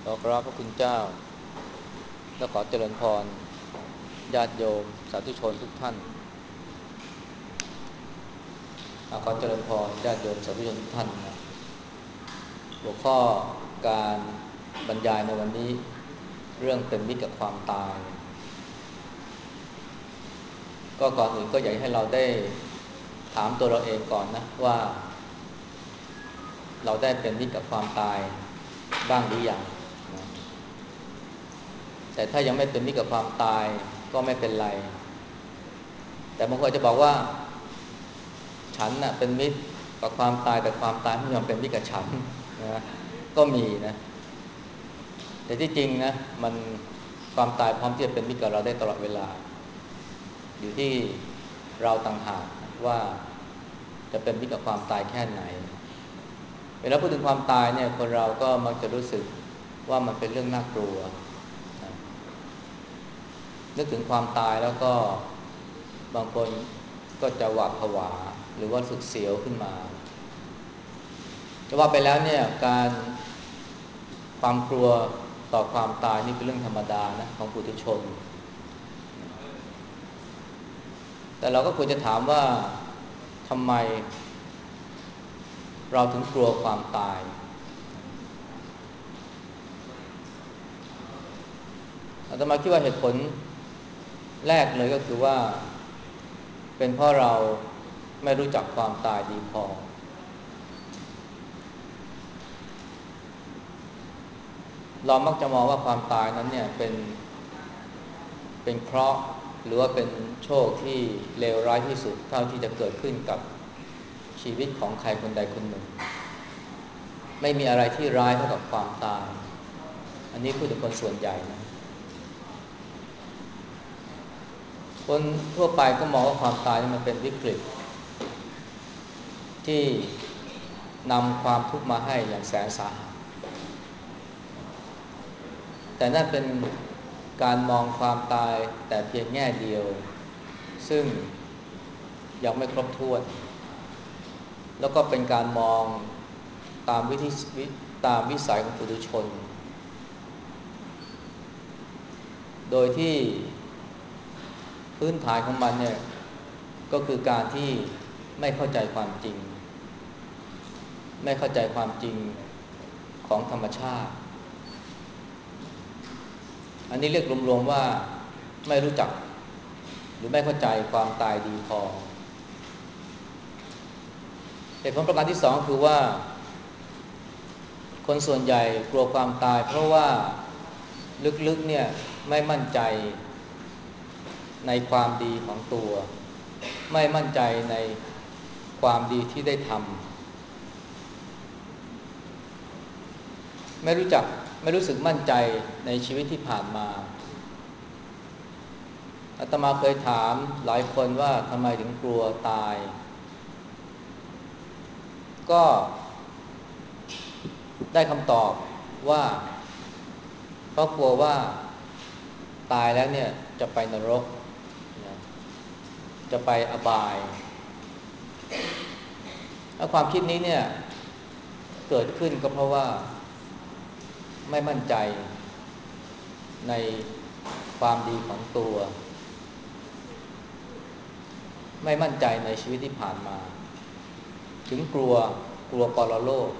ขอกราบพระคุณเจ้าและขอเจริญพรญาติโยมสาธุชนทุกท่านขอเจริญพรญาติโยมสาธุชนทุกท่านนะหัวข้อการบรรยายในวันนี้เรื่องเป็นมิตรกับความตายก็ก่อนอื่นก็อยากให้เราได้ถามตัวเราเองก่อนนะว่าเราได้เป็นมิตรกับความตายบ้างหรือยังนะแต่ถ้ายังไม่เป็นมิตรกับความตายก็ไม่เป็นไรแต่บางคนจะบอกว่าฉันน่ะเป็นมิตรกับความตายแต่ความตายไม่ยอมเป็นมิตรกับฉันนะก็มีนะแต่ที่จริงนะมันความตายพร้อมที่จะเป็นมิตรกับเราได้ตลอดเวลาอยู่ที่เราต่างหากว่าจะเป็นมิตรกับความตายแค่ไหนเวลาพูดถึงความตายเนี่ยคนเราก็มักจะรู้สึกว่ามันเป็นเรื่องน่ากลัวนะนึกถึงความตายแล้วก็บางคนก็จะหวาดผวาหรือว่าสึกเสียวขึ้นมาแต่ว่าไปแล้วเนี่ยการความกลัวต่อความตายนี่เป็นเรื่องธรรมดานะของปุถุชนแต่เราก็ควรจะถามว่าทำไมเราถึงกลัวความตายอาตมาคิดว่าเหตุผลแรกเลยก็คือว่าเป็นเพราะเราไม่รู้จักความตายดีพอเรามักจะมองว่าความตายนั้นเนี่ยเป็นเคราะห์หรือว่าเป็นโชคที่เลวร้ายที่สุดเท่าที่จะเกิดขึ้นกับชีวิตของใครคนใดคนหนึ่งไม่มีอะไรที่ร้ายเท่ากับความตายอันนี้พูดถึงคนส่วนใหญ่นะคนทั่วไปก็มองว่าความตายมันเป็นวิกฤตที่นำความทุกข์มาให้อย่างแสนสาหัสแต่นั่นเป็นการมองความตายแต่เพียงแง่เดียวซึ่งยังไม่ครบถ้วนแล้วก็เป็นการมองตามตามวิสัยของปุถุชนโดยที่พื้นฐานของมันเนี่ยก็คือการที่ไม่เข้าใจความจริงไม่เข้าใจความจริงของธรรมชาติอันนี้เรียกรวมๆว่าไม่รู้จักหรือไม่เข้าใจความตายดีพอเหตุผลประการที่สองคือว่าคนส่วนใหญ่กลัวความตายเพราะว่าลึกๆเนี่ยไม่มั่นใจในความดีของตัวไม่มั่นใจในความดีที่ได้ทำไม่รู้สึกมั่นใจในชีวิตที่ผ่านมาอาตมาเคยถามหลายคนว่าทำไมถึงกลัวตายก็ได้คำตอบว่าเพราะกลัวว่าตายแล้วเนี่ยจะไปนรกนะจะไปอบายแล้วความคิดนี้เนี่ยเกิดขึ้นก็เพราะว่าไม่มั่นใจในความดีของตัวไม่มั่นใจในชีวิตที่ผ่านมาถึงกลัวปรโลก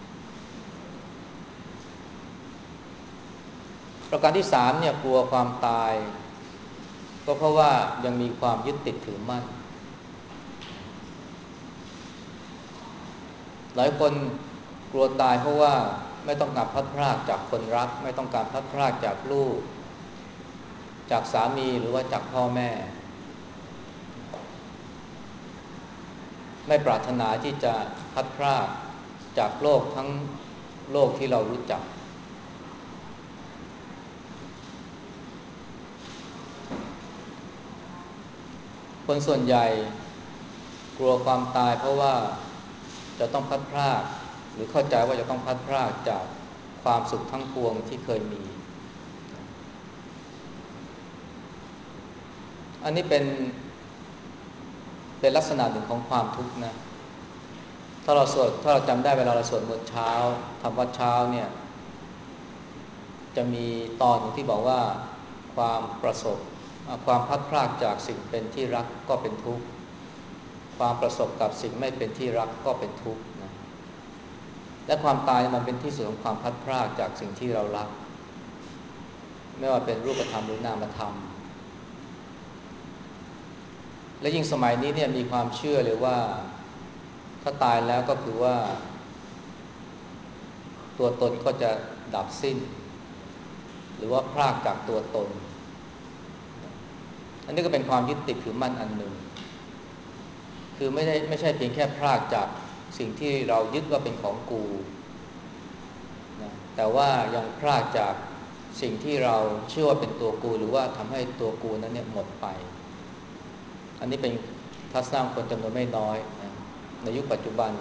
ประการที่สามเนี่ยกลัวความตายก็เพราะว่ายังมีความยึดติดถือมั่นหลายคนกลัวตายเพราะว่าไม่ต้องการพลัดพรากจากคนรักไม่ต้องการพลัดพรากจากลูกจากสามีหรือว่าจากพ่อแม่ไม่ปรารถนาที่จะพลัดพรากจากโลกทั้งโลกที่เรารู้จักคนส่วนใหญ่กลัวความตายเพราะว่าจะต้องพลัดพรากหรือเข้าใจว่าจะต้องพลัดพรากจากความสุขทั้งปวงที่เคยมีอันนี้เป็นลักษณะหนึ่งของความทุกข์นะถ้าเราจำได้เวลาเราสวดมนต์เช้าทำวัดเช้าเนี่ยจะมีตอนที่บอกว่าความประสบความพลัดพรากจากสิ่งเป็นที่รักก็เป็นทุกข์ความประสบกับสิ่งไม่เป็นที่รักก็เป็นทุกข์นะและความตายมันเป็นที่สุดของความพลัดพรากจากสิ่งที่เรารักไม่ว่าเป็นรูปธรรมหรือนามธรรมและยิ่งสมัยนี้เนี่ยมีความเชื่อเลยว่าถ้าตายแล้วก็คือว่าตัวตนก็จะดับสิ้นหรือว่าพรากจากตัวตนอันนี้ก็เป็นความยึดติดถือมั่นอันหนึ่งคือไม่ใช่เพียงแค่พรากจากสิ่งที่เรายึดว่าเป็นของกูนะแต่ว่ายังพรากจากสิ่งที่เราเชื่อว่าเป็นตัวกูหรือว่าทำให้ตัวกูนั้นเนี่ยหมดไปอันนี้เป็นทัศนะของคนจำนวนไม่น้อยนะในยุคปัจจุบัน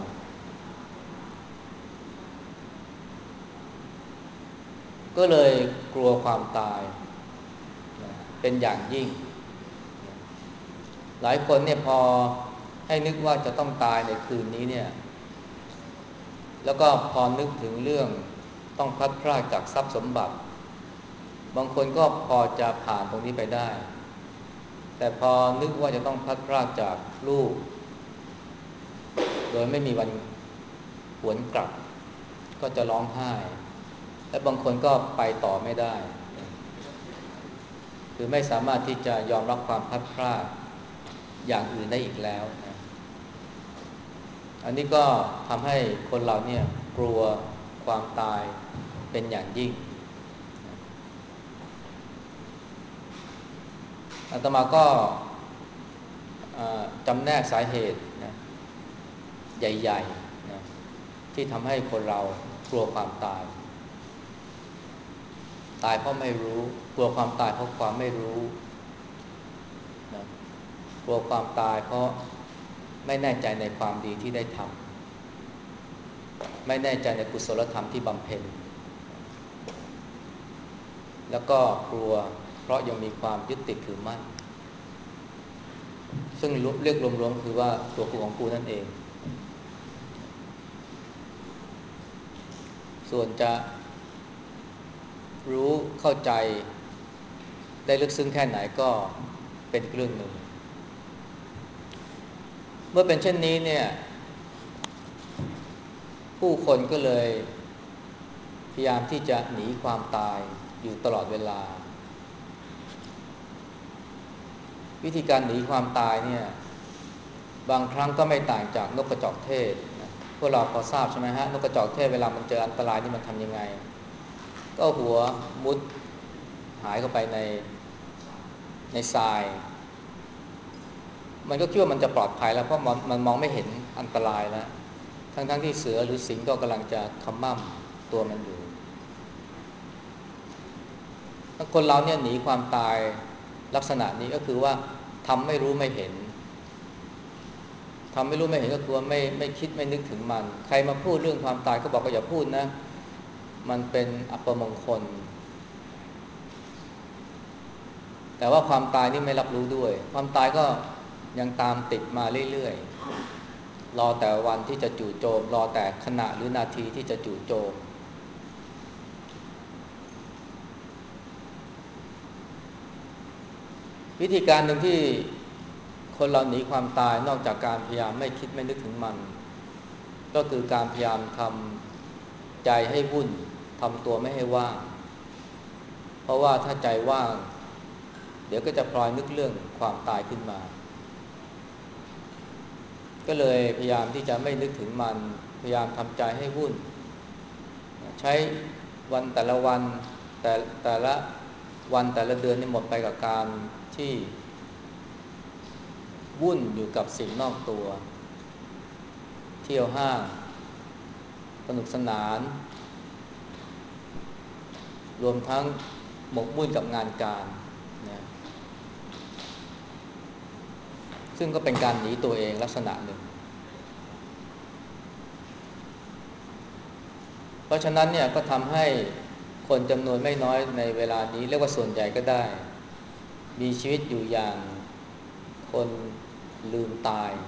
ก็เลยกลัวความตายนะเป็นอย่างยิ่งนะหลายคนเนี่ยพอให้นึกว่าจะต้องตายในคืนนี้เนี่ยแล้วก็พอนึกถึงเรื่องต้องพลัดพรากจากทรัพย์สมบัติบางคนก็พอจะผ่านตรงนี้ไปได้แต่พอนึกว่าจะต้องพลัดพรากจากลูกโดยไม่มีวันหวนกลับก็จะร้องไห้และบางคนก็ไปต่อไม่ได้คือไม่สามารถที่จะยอมรับความพลัดพรากอย่างอื่นได้อีกแล้วนะอันนี้ก็ทำให้คนเราเนี่ยกลัวความตายเป็นอย่างยิ่งอาตมาก็จำแนกสาเหตุนะใหญ่ๆนะที่ทำให้คนเรากลัวความตายเพราะไม่รู้กลัวความตายเพราะความไม่รู้นะกลัวความตายเพราะไม่แน่ใจในความดีที่ได้ทำไม่แน่ใจในกุศลธรรมที่บำเพ็ญแล้วก็กลัวเพราะยังมีความยึดติดถือมั่นซึ่งเรียกรวมๆคือว่าตัวกูของกูนั่นเองส่วนจะรู้เข้าใจได้ลึกซึ้งแค่ไหนก็เป็นอีกเรื่องหนึ่งเมื่อเป็นเช่นนี้เนี่ยผู้คนก็เลยพยายามที่จะหนีความตายอยู่ตลอดเวลาวิธีการหนีความตายเนี่ยบางครั้งก็ไม่ต่างจากนกกระจอกเทศนะพวกเราพอทราบใช่ไหมฮะนกกระจอกเทศเวลามันเจออันตรายนี่มันทำยังไงก็หัวมุดหายเข้าไปในทรายมันก็คิดว่ามันจะปลอดภัยแล้วเพราะมันมองไม่เห็นอันตรายแล้วทั้งที่เสือหรือสิงห์ก็กำลังจะขม่ำตัวมันอยู่ถ้าคนเราเนี่ยหนีความตายลักษณะนี้ก็คือว่าทำไม่รู้ไม่เห็นทำไม่รู้ไม่เห็นก็คือว่าไม่คิดไม่นึกถึงมันใครมาพูดเรื่องความตายก็บอกว่าอย่าพูดนะมันเป็นอัปมงคลแต่ว่าความตายนี่ไม่รับรู้ด้วยความตายก็ยังตามติดมาเรื่อยๆรอแต่วันที่จะจู่โจมรอแต่ขณะหรือนาทีที่จะจู่โจมวิธีการหนึ่งที่คนเราหนีความตายนอกจากการพยายามไม่คิดไม่นึกถึงมันก็คือการพยายามทำใจให้วุ่นทำตัวไม่ให้ว่างเพราะว่าถ้าใจว่างเดี๋ยวก็จะพลอยนึกเรื่องความตายขึ้นมาก็เลยพยายามที่จะไม่นึกถึงมันพยายามทำใจให้วุ่นใช้วันแต่ละวันแต่ละวันแต่ละเดือนนี่หมดไปกับการที่วุ่นอยู่กับสิ่งนอกตัวเที่ยวห้างสนุกสนานรวมทั้งหมกมุ่นกับงานการนะซึ่งก็เป็นการหนีตัวเองลักษณะหนึ่งเพราะฉะนั้นเนี่ยก็ทำให้คนจำนวนไม่น้อยในเวลานี้เรียกว่าส่วนใหญ่ก็ได้มีชีวิตอยู่อย่างคนลืมตาย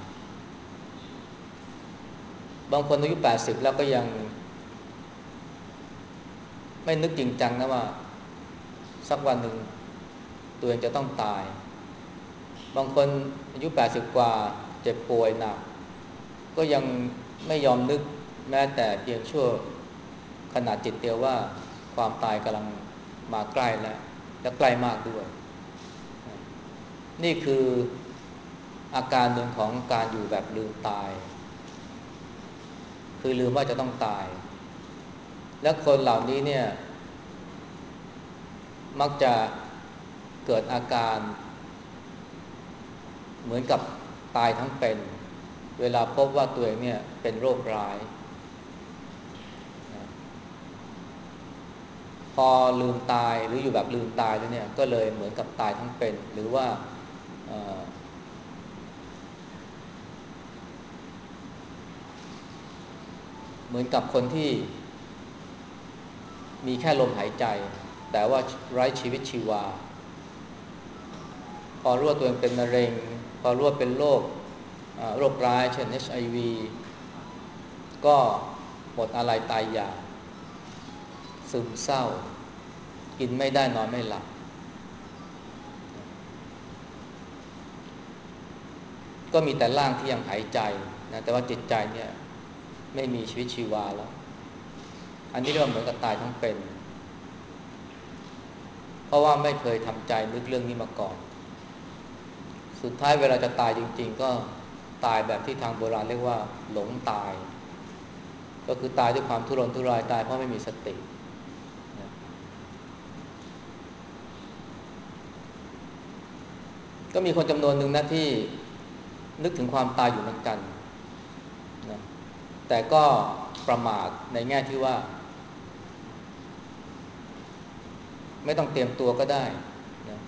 บางคนอายุ80แล้วก็ยังไม่นึกจริงจังนะว่าสักวันหนึ่งตัวเองจะต้องตายบางคนอายุ80กว่าเจ็บป่วยหนักก็ยังไม่ยอมนึกแม้แต่เพียงชั่วขณะจิตเดียวว่าความตายกำลังมาใกล้แล้วและใกล้มากด้วยนี่คืออาการหนึ่งของการอยู่แบบลืมตายคือลืมว่าจะต้องตายและคนเหล่านี้เนี่ยมักจะเกิดอาการเหมือนกับตายทั้งเป็นเวลาพบว่าตัวเองเนี่ยเป็นโรคร้ายพอลืมตายหรืออยู่แบบลืมตายแล้วเนี่ยก็เลยเหมือนกับตายทั้งเป็นหรือว่าเหมือนกับคนที่มีแค่ลมหายใจแต่ว่าไร้ชีวิตชีวาพอรู้ว่าตัวเองเป็นมะเร็งพอรู้ว่าเป็นโรคร้ายเช่น HIV ก็หมดอะไรตายอยากซึมเศร้ากินไม่ได้นอนไม่หลับก็มีแต่ร่างที่ยังหายใจนะแต่ว่าจิตใจเนี่ยไม่มีชีวิตชีวาแล้วอันนี้เรียกว่าเหมือนกับตายทั้งเป็นเพราะว่าไม่เคยทำใจนึกเรื่องนี้มาก่อนสุดท้ายเวลาจะตายจริงๆก็ตายแบบที่ทางโบราณเรียกว่าหลงตายก็คือตายด้วยความทุรนทุรายตายเพราะไม่มีสติก็มีคนจำนวนหนึ่งนะที่นึกถึงความตายอยู่เหมือนกันนะแต่ก็ประมาทในแง่ที่ว่าไม่ต้องเตรียมตัวก็ได้นะ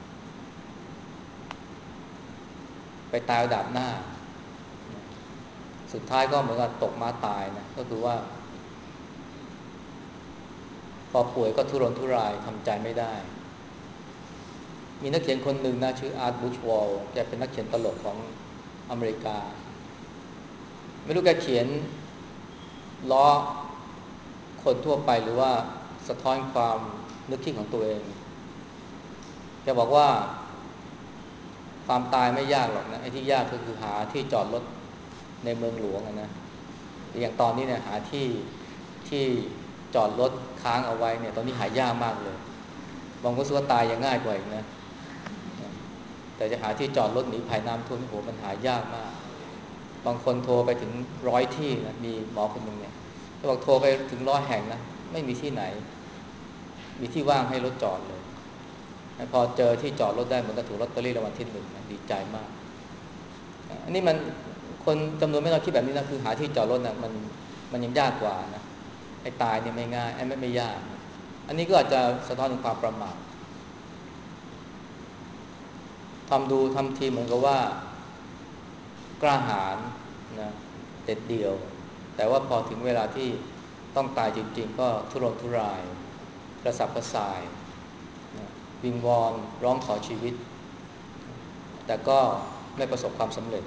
ไปตายเอาดาบหน้านะสุดท้ายก็เหมือนกับตกม้าตายนะก็คือว่าพอป่วยก็ทุรนทุรายทำใจไม่ได้มีนักเขียนคนหนึ่งนะชื่ออาร์ตบูชวอลแกเป็นนักเขียนตลกของอเมริกาไม่รู้แกเขียนล้อคนทั่วไปหรือว่าสะท้อนความนึกคิดของตัวเองแกบอกว่าความตายไม่ยากหรอกนะไอ้ที่ยากก็คือหาที่จอดรถในเมืองหลวงนะอย่างตอนนี้เนี่ยหาที่จอดรถค้างเอาไว้เนี่ยตอนนี้หายากมากเลยบางคนรู้สึกว่าตายยังง่ายกว่าอีกนะแต่จะหาที่จอดรถหนีภัยน้ำท่วมโหมันหายากมากบางคนโทรไปถึง100ที่นะมีหมอคนหนึ่งเนี่ยเขาบอกโทรไปถึง100แห่งนะไม่มีที่ไหนมีที่ว่างให้รถจอดเลยพอเจอที่จอดรถได้เหมือนกับถูกลอตเตอรี่รางวัลที่1นะดีใจมากอันนี้มันคนจำนวนไม่น้อยคิดแบบนี้นะคือหาที่จอดรถนะมันยังยากกว่านะไอ้ตายเนี่ยไม่ง่ายไอ้ไม่ยากอันนี้ก็อาจจะสะท้อนถึงความประมาททำทีเหมือนกับว่ากล้าหาญนะเด็ดเดี่ยวแต่ว่าพอถึงเวลาที่ต้องตายจริงๆก็ทุรนทุรายกระสับกระส่ายนะวิงวอนร้องขอชีวิตแต่ก็ไม่ประสบความสำเร็จ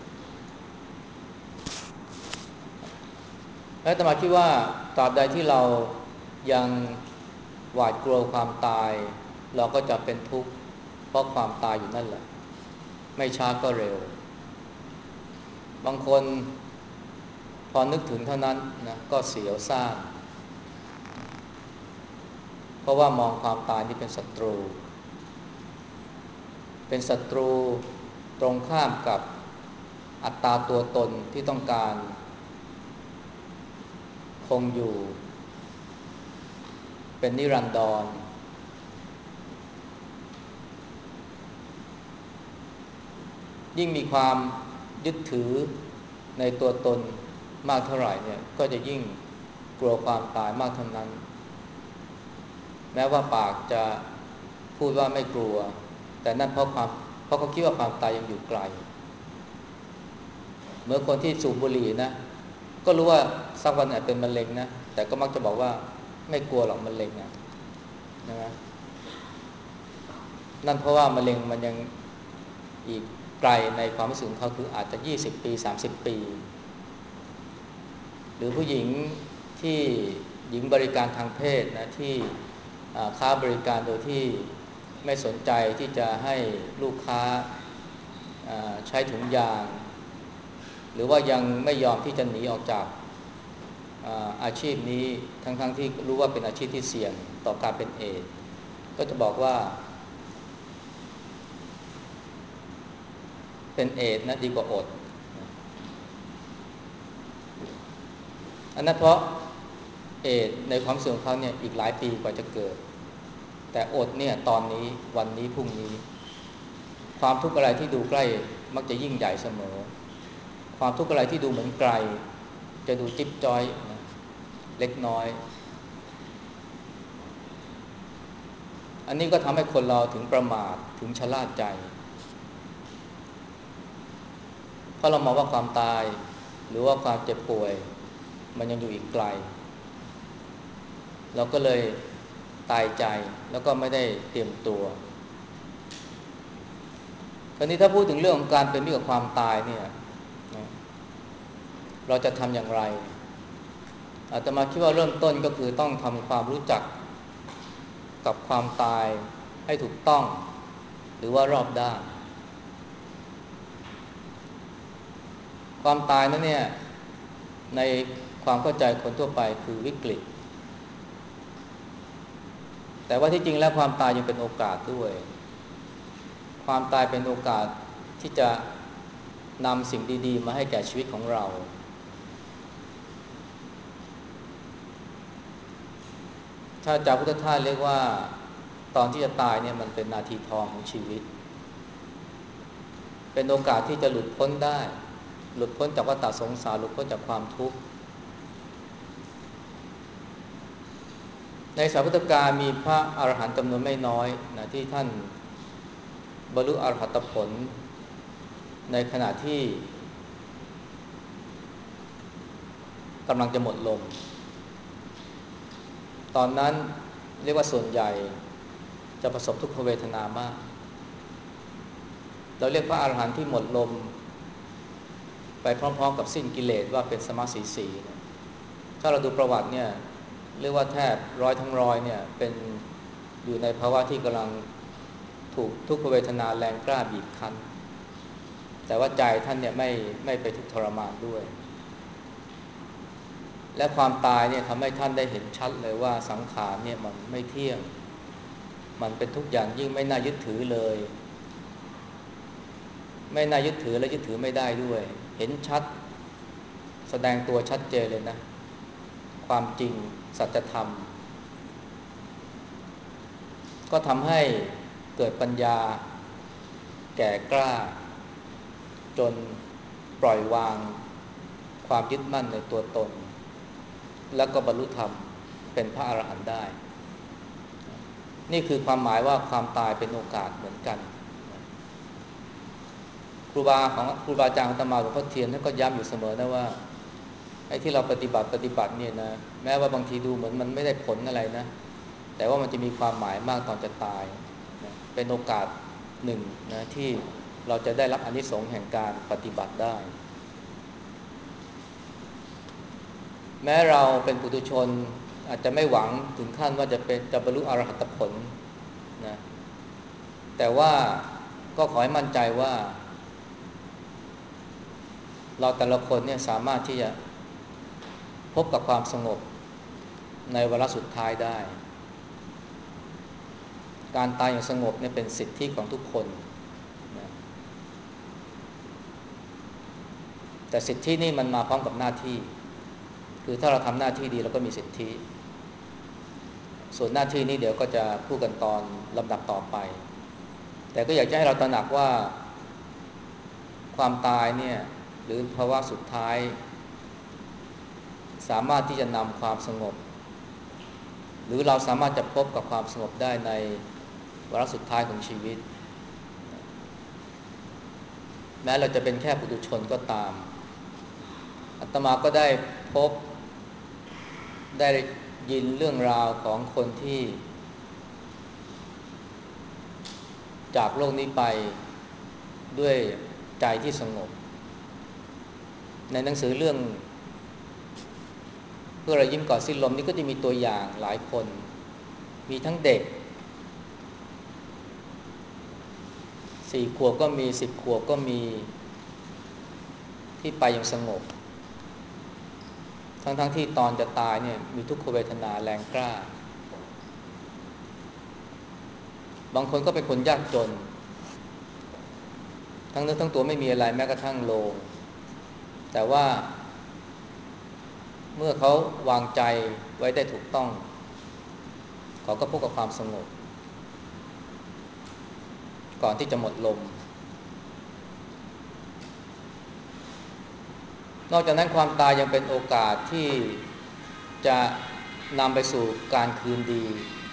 และอาตมาคิดว่าตราบใดที่เรายังหวาดกลัวความตายเราก็จะเป็นทุกข์เพราะความตายอยู่นั่นแหละไม่ช้าก็เร็วบางคนพอนึกถึงเท่านั้นนะก็เสียวซ่านเพราะว่ามองความตายนี่เป็นศัตรูตรงข้ามกับอัตตาตัวตนที่ต้องการคงอยู่เป็นนิรันดรยิ่งมีความยึดถือในตัวตนมากเท่าไหร่เนี่ยก็จะยิ่งกลัวความตายมากเท่านั้นแม้ว่าปากจะพูดว่าไม่กลัวแต่นั่นเพราะเขาคิดว่าความตายยังอยู่ไกลเมื่อคนที่สูบบุหรี่นะก็รู้ว่าสักวันอาจเป็นมะเร็งนะแต่ก็มักจะบอกว่าไม่กลัวหรอกมะเร็งนะใช่ไหมนั่นเพราะว่ามะเร็งมันยังอีกไกลในความรู้สึกของเขาคืออาจจะ20 ปี30 ปีหรือผู้หญิงที่หญิงบริการทางเพศนะที่ค้าบริการโดยที่ไม่สนใจที่จะให้ลูกค้าใช้ถุงยางหรือว่ายังไม่ยอมที่จะหนีออกจากอาชีพนี้ทั้งที่รู้ว่าเป็นอาชีพที่เสี่ยงต่อการเป็นเอดส์ก็จะบอกว่าเป็นเอดส์นะดีกว่าอดอันนั้นเพราะเอดส์ในความเสื่อมของเขาเนี่ยอีกหลายปีกว่าจะเกิดแต่อดเนี่ยตอนนี้วันนี้พรุ่งนี้ความทุกข์อะไรที่ดูใกล้มักจะยิ่งใหญ่เสมอความทุกข์อะไรที่ดูเหมือนไกลจะดูจิ๊บจ้อยนะเล็กน้อยอันนี้ก็ทำให้คนเราถึงประมาทถึงชะล่าใจเพราะเรามองว่าความตายหรือว่าความเจ็บป่วยมันยังอยู่อีกไกลเราก็เลยตายใจแล้วก็ไม่ได้เตรียมตัวคราวนี้ถ้าพูดถึงเรื่องของการเป็นมิตรกับความตายเนี่ยเราจะทำอย่างไรอาตมาคิดว่าเริ่มต้นก็คือต้องทำความรู้จักกับความตายให้ถูกต้องหรือว่ารอบด้านความตายนั้นเนี่ยในความเข้าใจคนทั่วไปคือวิกฤตแต่ว่าที่จริงแล้วความตายยังเป็นโอกาสด้วยความตายเป็นโอกาสที่จะนำสิ่งดีๆมาให้แก่ชีวิตของเราถ้าจากพุทธทาสเรียกว่าตอนที่จะตายเนี่ยมันเป็นนาทีทองของชีวิตเป็นโอกาสที่จะหลุดพ้นได้หลุดพ้นจากวัฏสงสารหลุดพ้นจากความทุกข์ในสมัยพุทธกาลมีพระอรหันต์จำนวนไม่น้อยนะที่ท่านบรรลุอรหัตผลในขณะที่กำลังจะหมดลมตอนนั้นเรียกว่าส่วนใหญ่จะประสบทุกขเวทนามากเราเรียกพระอรหันต์ที่หมดลมไปพร้อมๆกับสิ้นกิเลสว่าเป็นสมสีสีถ้าเราดูประวัติเนี่ยเรียกว่าแทบร้อยทั้งร้อยเนี่ยเป็นอยู่ในภาวะที่กำลังถูกทุกขเวทนาแรงกล้าบีบคั้นแต่ว่าใจท่านเนี่ยไม่ไปทุกข์ทรมานด้วยและความตายเนี่ยทำให้ท่านได้เห็นชัดเลยว่าสังขารเนี่ยมันไม่เที่ยงมันเป็นทุกอย่างยิ่งไม่น่ายึดถือเลยไม่น่ายึดถือและยึดถือไม่ได้ด้วยเห็นชัดแสดงตัวชัดเจนเลยนะความจริงสัจธรรมก็ทำให้เกิดปัญญาแก่กล้าจนปล่อยวางความยึดมั่นในตัวตนแล้วก็บรรลุธรรมเป็นพระอรหันต์ได้นี่คือความหมายว่าความตายเป็นโอกาสเหมือนกันครูบาอาจารย์ของอาตมาหลวงพ่อเทียนท่านก็ย้ำอยู่เสมอนะว่าไอ้ที่เราปฏิบัติเนี่ยนะแม้ว่าบางทีดูเหมือนมันไม่ได้ผลอะไรนะแต่ว่ามันจะมีความหมายมากตอนจะตายนะเป็นโอกาสหนึ่งนะที่เราจะได้รับอานิสงส์แห่งการปฏิบัติได้แม้เราเป็นปุถุชนอาจจะไม่หวังถึงขั้นว่าจะบรรลุอรหัตผลนะแต่ว่าก็ขอให้มั่นใจว่าเราแต่ละคนเนี่ยสามารถที่จะพบกับความสงบในวาระสุดท้ายได้การตายอย่างสงบเนี่ยเป็นสิทธิของทุกคนนะแต่สิทธินี่มันมาพร้อมกับหน้าที่คือถ้าเราทำหน้าที่ดีเราก็มีสิทธิส่วนหน้าที่นี้เดี๋ยวก็จะพูดกันตอนลำดับต่อไปแต่ก็อยากจะให้เราตระหนักว่าความตายเนี่ยหรือภาวะสุดท้ายสามารถที่จะนำความสงบหรือเราสามารถจะพบกับความสงบได้ในวาระสุดท้ายของชีวิตแม้เราจะเป็นแค่ปุถุชนก็ตามอาตมาก็ได้พบได้ยินเรื่องราวของคนที่จากโลกนี้ไปด้วยใจที่สงบในหนังสือเรื่องเพื่อรอยยิ้มก่อนสิ้นลมนี่ก็จะมีตัวอย่างหลายคนมีทั้งเด็ก4 ขวบก็มี10 ขวบก็มีที่ไปอย่างสงบทั้งที่ตอนจะตายเนี่ยมีทุกขเวทนาแรงกล้าบางคนก็เป็นคนยากจนทั้งเนื้อทั้งตัวไม่มีอะไรแม้กระทั่งโลงแต่ว่าเมื่อเขาวางใจไว้ได้ถูกต้องเขาก็พบกับความสงบก่อนที่จะหมดลมนอกจากนั้นความตายยังเป็นโอกาสที่จะนำไปสู่การคืนดี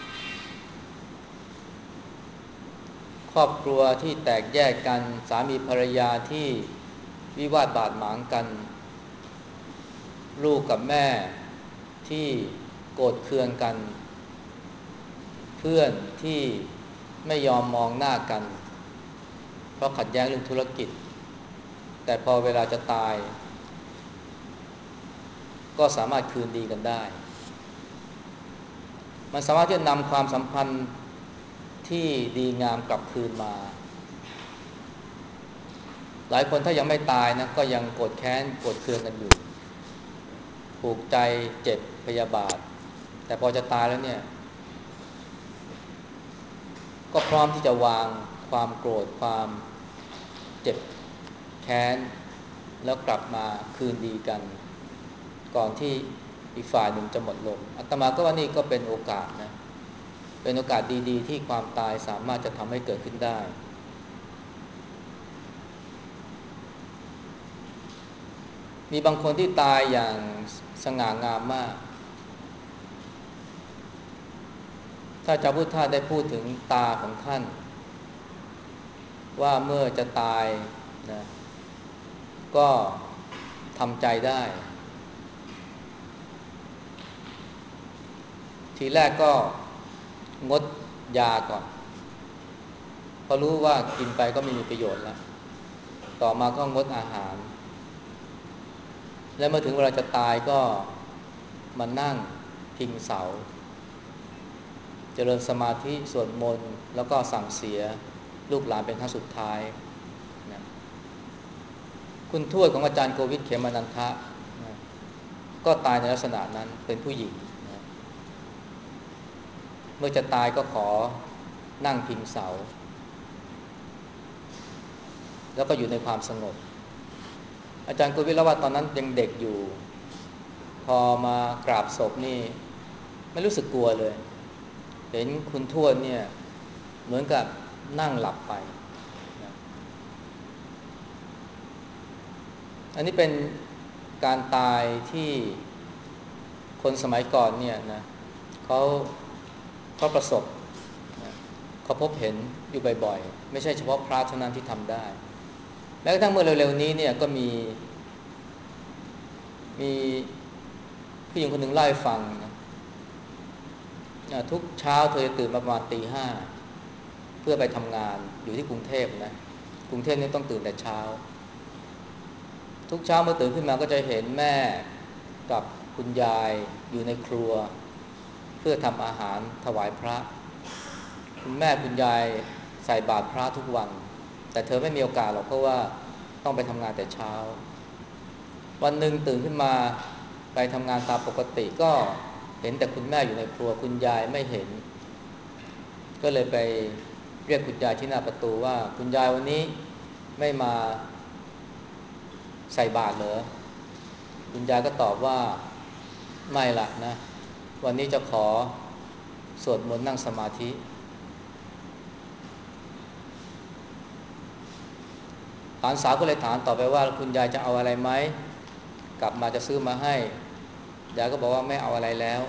ครอบครัวที่แตกแยกกันสามีภรรยาที่วิวาทบาดหมางกันลูกกับแม่ที่โกรธเคืองกันเพื่อนที่ไม่ยอมมองหน้ากันเพราะขัดแย้งเรื่องธุรกิจแต่พอเวลาจะตายก็สามารถคืนดีกันได้มันสามารถที่จะนำความสัมพันธ์ที่ดีงามกลับคืนมาหลายคนถ้ายังไม่ตายนะก็ยังโกรธแค้นโกรธเคืองกันอยู่ผูกใจเจ็บพยาบาทแต่พอจะตายแล้วเนี่ยก็พร้อมที่จะวางความโกรธความเจ็บแค้นแล้วกลับมาคืนดีกันก่อนที่อีกฝ่ายหนึ่งจะหมดลมอาตมาก็ว่านี่ก็เป็นโอกาสนะเป็นโอกาสดีๆที่ความตายสามารถจะทำให้เกิดขึ้นได้มีบางคนที่ตายอย่างสง่างามมากถ้าเจ้าพุทธทาสได้พูดถึงตาของท่านว่าเมื่อจะตายนะก็ทำใจได้ทีแรกก็งดยาก่อนเพราะรู้ว่ากินไปก็ไม่มีประโยชน์แล้วต่อมาก็งดอาหารและเมื่อถึงเวลาจะตายก็มานั่งพิงเสาเจริญสมาธิสวดมนต์แล้วก็สั่งเสียลูกหลานเป็นครั้งสุดท้ายนะคุณทวดของอาจารย์โกวิทเขมนันทะนะก็ตายในลักษณะนั้นเป็นผู้หญิงนะเมื่อจะตายก็ขอนั่งพิงเสาแล้วก็อยู่ในความสงบอาจารย์โกวิทเล่าว่าตอนนั้นยังเด็กอยู่พอมากราบศพนี่ไม่รู้สึกกลัวเลยเห็นคุณทวดเนี่ยเหมือนกับนั่งหลับไปนะอันนี้เป็นการตายที่คนสมัยก่อนเนี่ยนะเขาเขาประสบนะเขาพบเห็นอยู่บ่อยๆไม่ใช่เฉพาะพระเท่านั้นที่ทำได้แม้กระทั่งเมื่อเร็วๆนี้เนี่ยก็มีผู้หญิงคนหนึ่งเล่าให้ฟังนะทุกเช้าเธอจะตื่นมาประมาณตี 5เพื่อไปทำงานอยู่ที่กรุงเทพนะกรุงเทพนี่ต้องตื่นแต่เช้าทุกเช้าเมื่อตื่นขึ้นมาก็จะเห็นแม่กับคุณยายอยู่ในครัวเพื่อทำอาหารถวายพระคุณแม่คุณยายใส่บาตรพระทุกวันแต่เธอไม่มีโอกาสหรอกเพราะว่าต้องไปทำงานแต่เช้าวันหนึ่งตื่นขึ้นมาไปทำงานตามปกติก็เห็นแต่คุณแม่อยู่ในครัวคุณยายไม่เห็นก็เลยไปเรียกคุณยายที่หน้าประตูว่าคุณยายวันนี้ไม่มาใส่บาตรเหรอคุณยายก็ตอบว่าไม่ละนะวันนี้จะขอสวดมนต์นั่งสมาธิหลานสาวก็เลยถามต่อไปว่าคุณยายจะเอาอะไรไหมกลับมาจะซื้อมาให้ยายก็บอกว่าไม่เอาอะไรแล้ว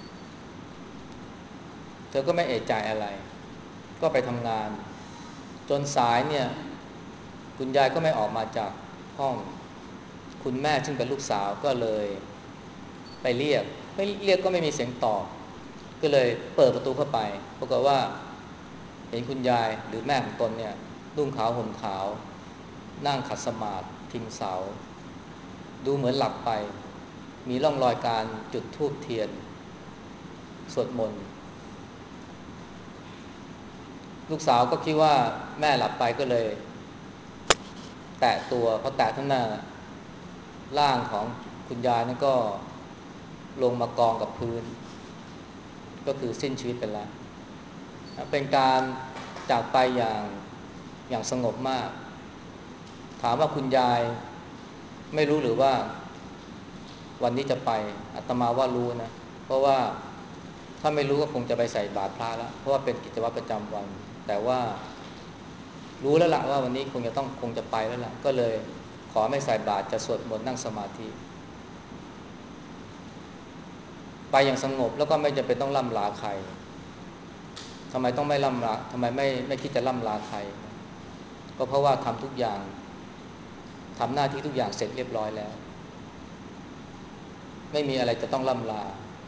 เธอก็ไม่เอะใจอะไรก็ไปทำงานจนสายเนี่ยคุณยายก็ไม่ออกมาจากห้องคุณแม่ซึ่งเป็นลูกสาวก็เลยไปเรียกไม่เรียกก็ไม่มีเสียงตอบก็เลยเปิดประตูเข้าไปปรากฏว่าเห็นคุณยายหรือแม่ของตนเนี่ยนุ่งขาวห่มขาวนั่งขัดสมาธิพิงเสาดูเหมือนหลับไปมีร่องรอยการจุดธูปเทียนสวดมนต์ลูกสาวก็คิดว่าแม่หลับไปก็เลยแตะตัวพอแตะท่านหน้าร่างของคุณยายนั่นก็ลงมากองกับพื้นก็คือสิ้นชีวิตไปแล้วเป็นการจากไปอย่างสงบมากถามว่าคุณยายไม่รู้หรือว่าวันนี้จะไปอาตมาว่ารู้นะเพราะว่าถ้าไม่รู้ก็คงจะไปใส่บาตรพระแล้วเพราะว่าเป็นกิจวัตรประจำวันแต่ว่ารู้แล้วล่ะว่าวันนี้คงจะไปแล้วล่ะก็เลยขอไม่ใส่บาตรจะสวดมนต์นั่งสมาธิไปอย่างสงบแล้วก็ไม่จำเป็นต้องล่ำลาใครทำไมต้องไม่ล่ำลาทำไมไม่คิดจะล่ำลาใครก็เพราะว่าทำทุกอย่างทำหน้าที่ทุกอย่างเสร็จเรียบร้อยแล้วไม่มีอะไรจะต้องล่ำลา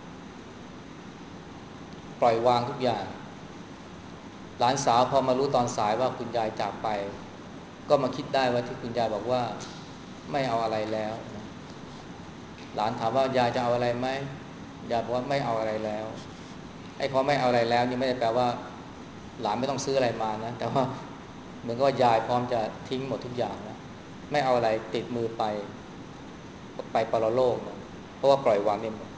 ปล่อยวางทุกอย่างหลานสาวพอมารู้ตอนสายว่าคุณยายจากไปก็มาคิดได้ว่าที่คุณยายบอกว่าไม่เอาอะไรแล้วนะหลานถามว่ายายจะเอาอะไรไหมยายบอกว่าไม่เอาอะไรแล้วไอ้พอไม่เอาอะไรแล้วนี่ไม่ได้แปลว่าหลานไม่ต้องซื้ออะไรมานะแต่ว่าเหมือนกับว่ายายพร้อมจะทิ้งหมดทุกอย่างแล้วไม่เอาอะไรติดมือไปปรโลกนะเพราะว่าปล่อยวางได้หมด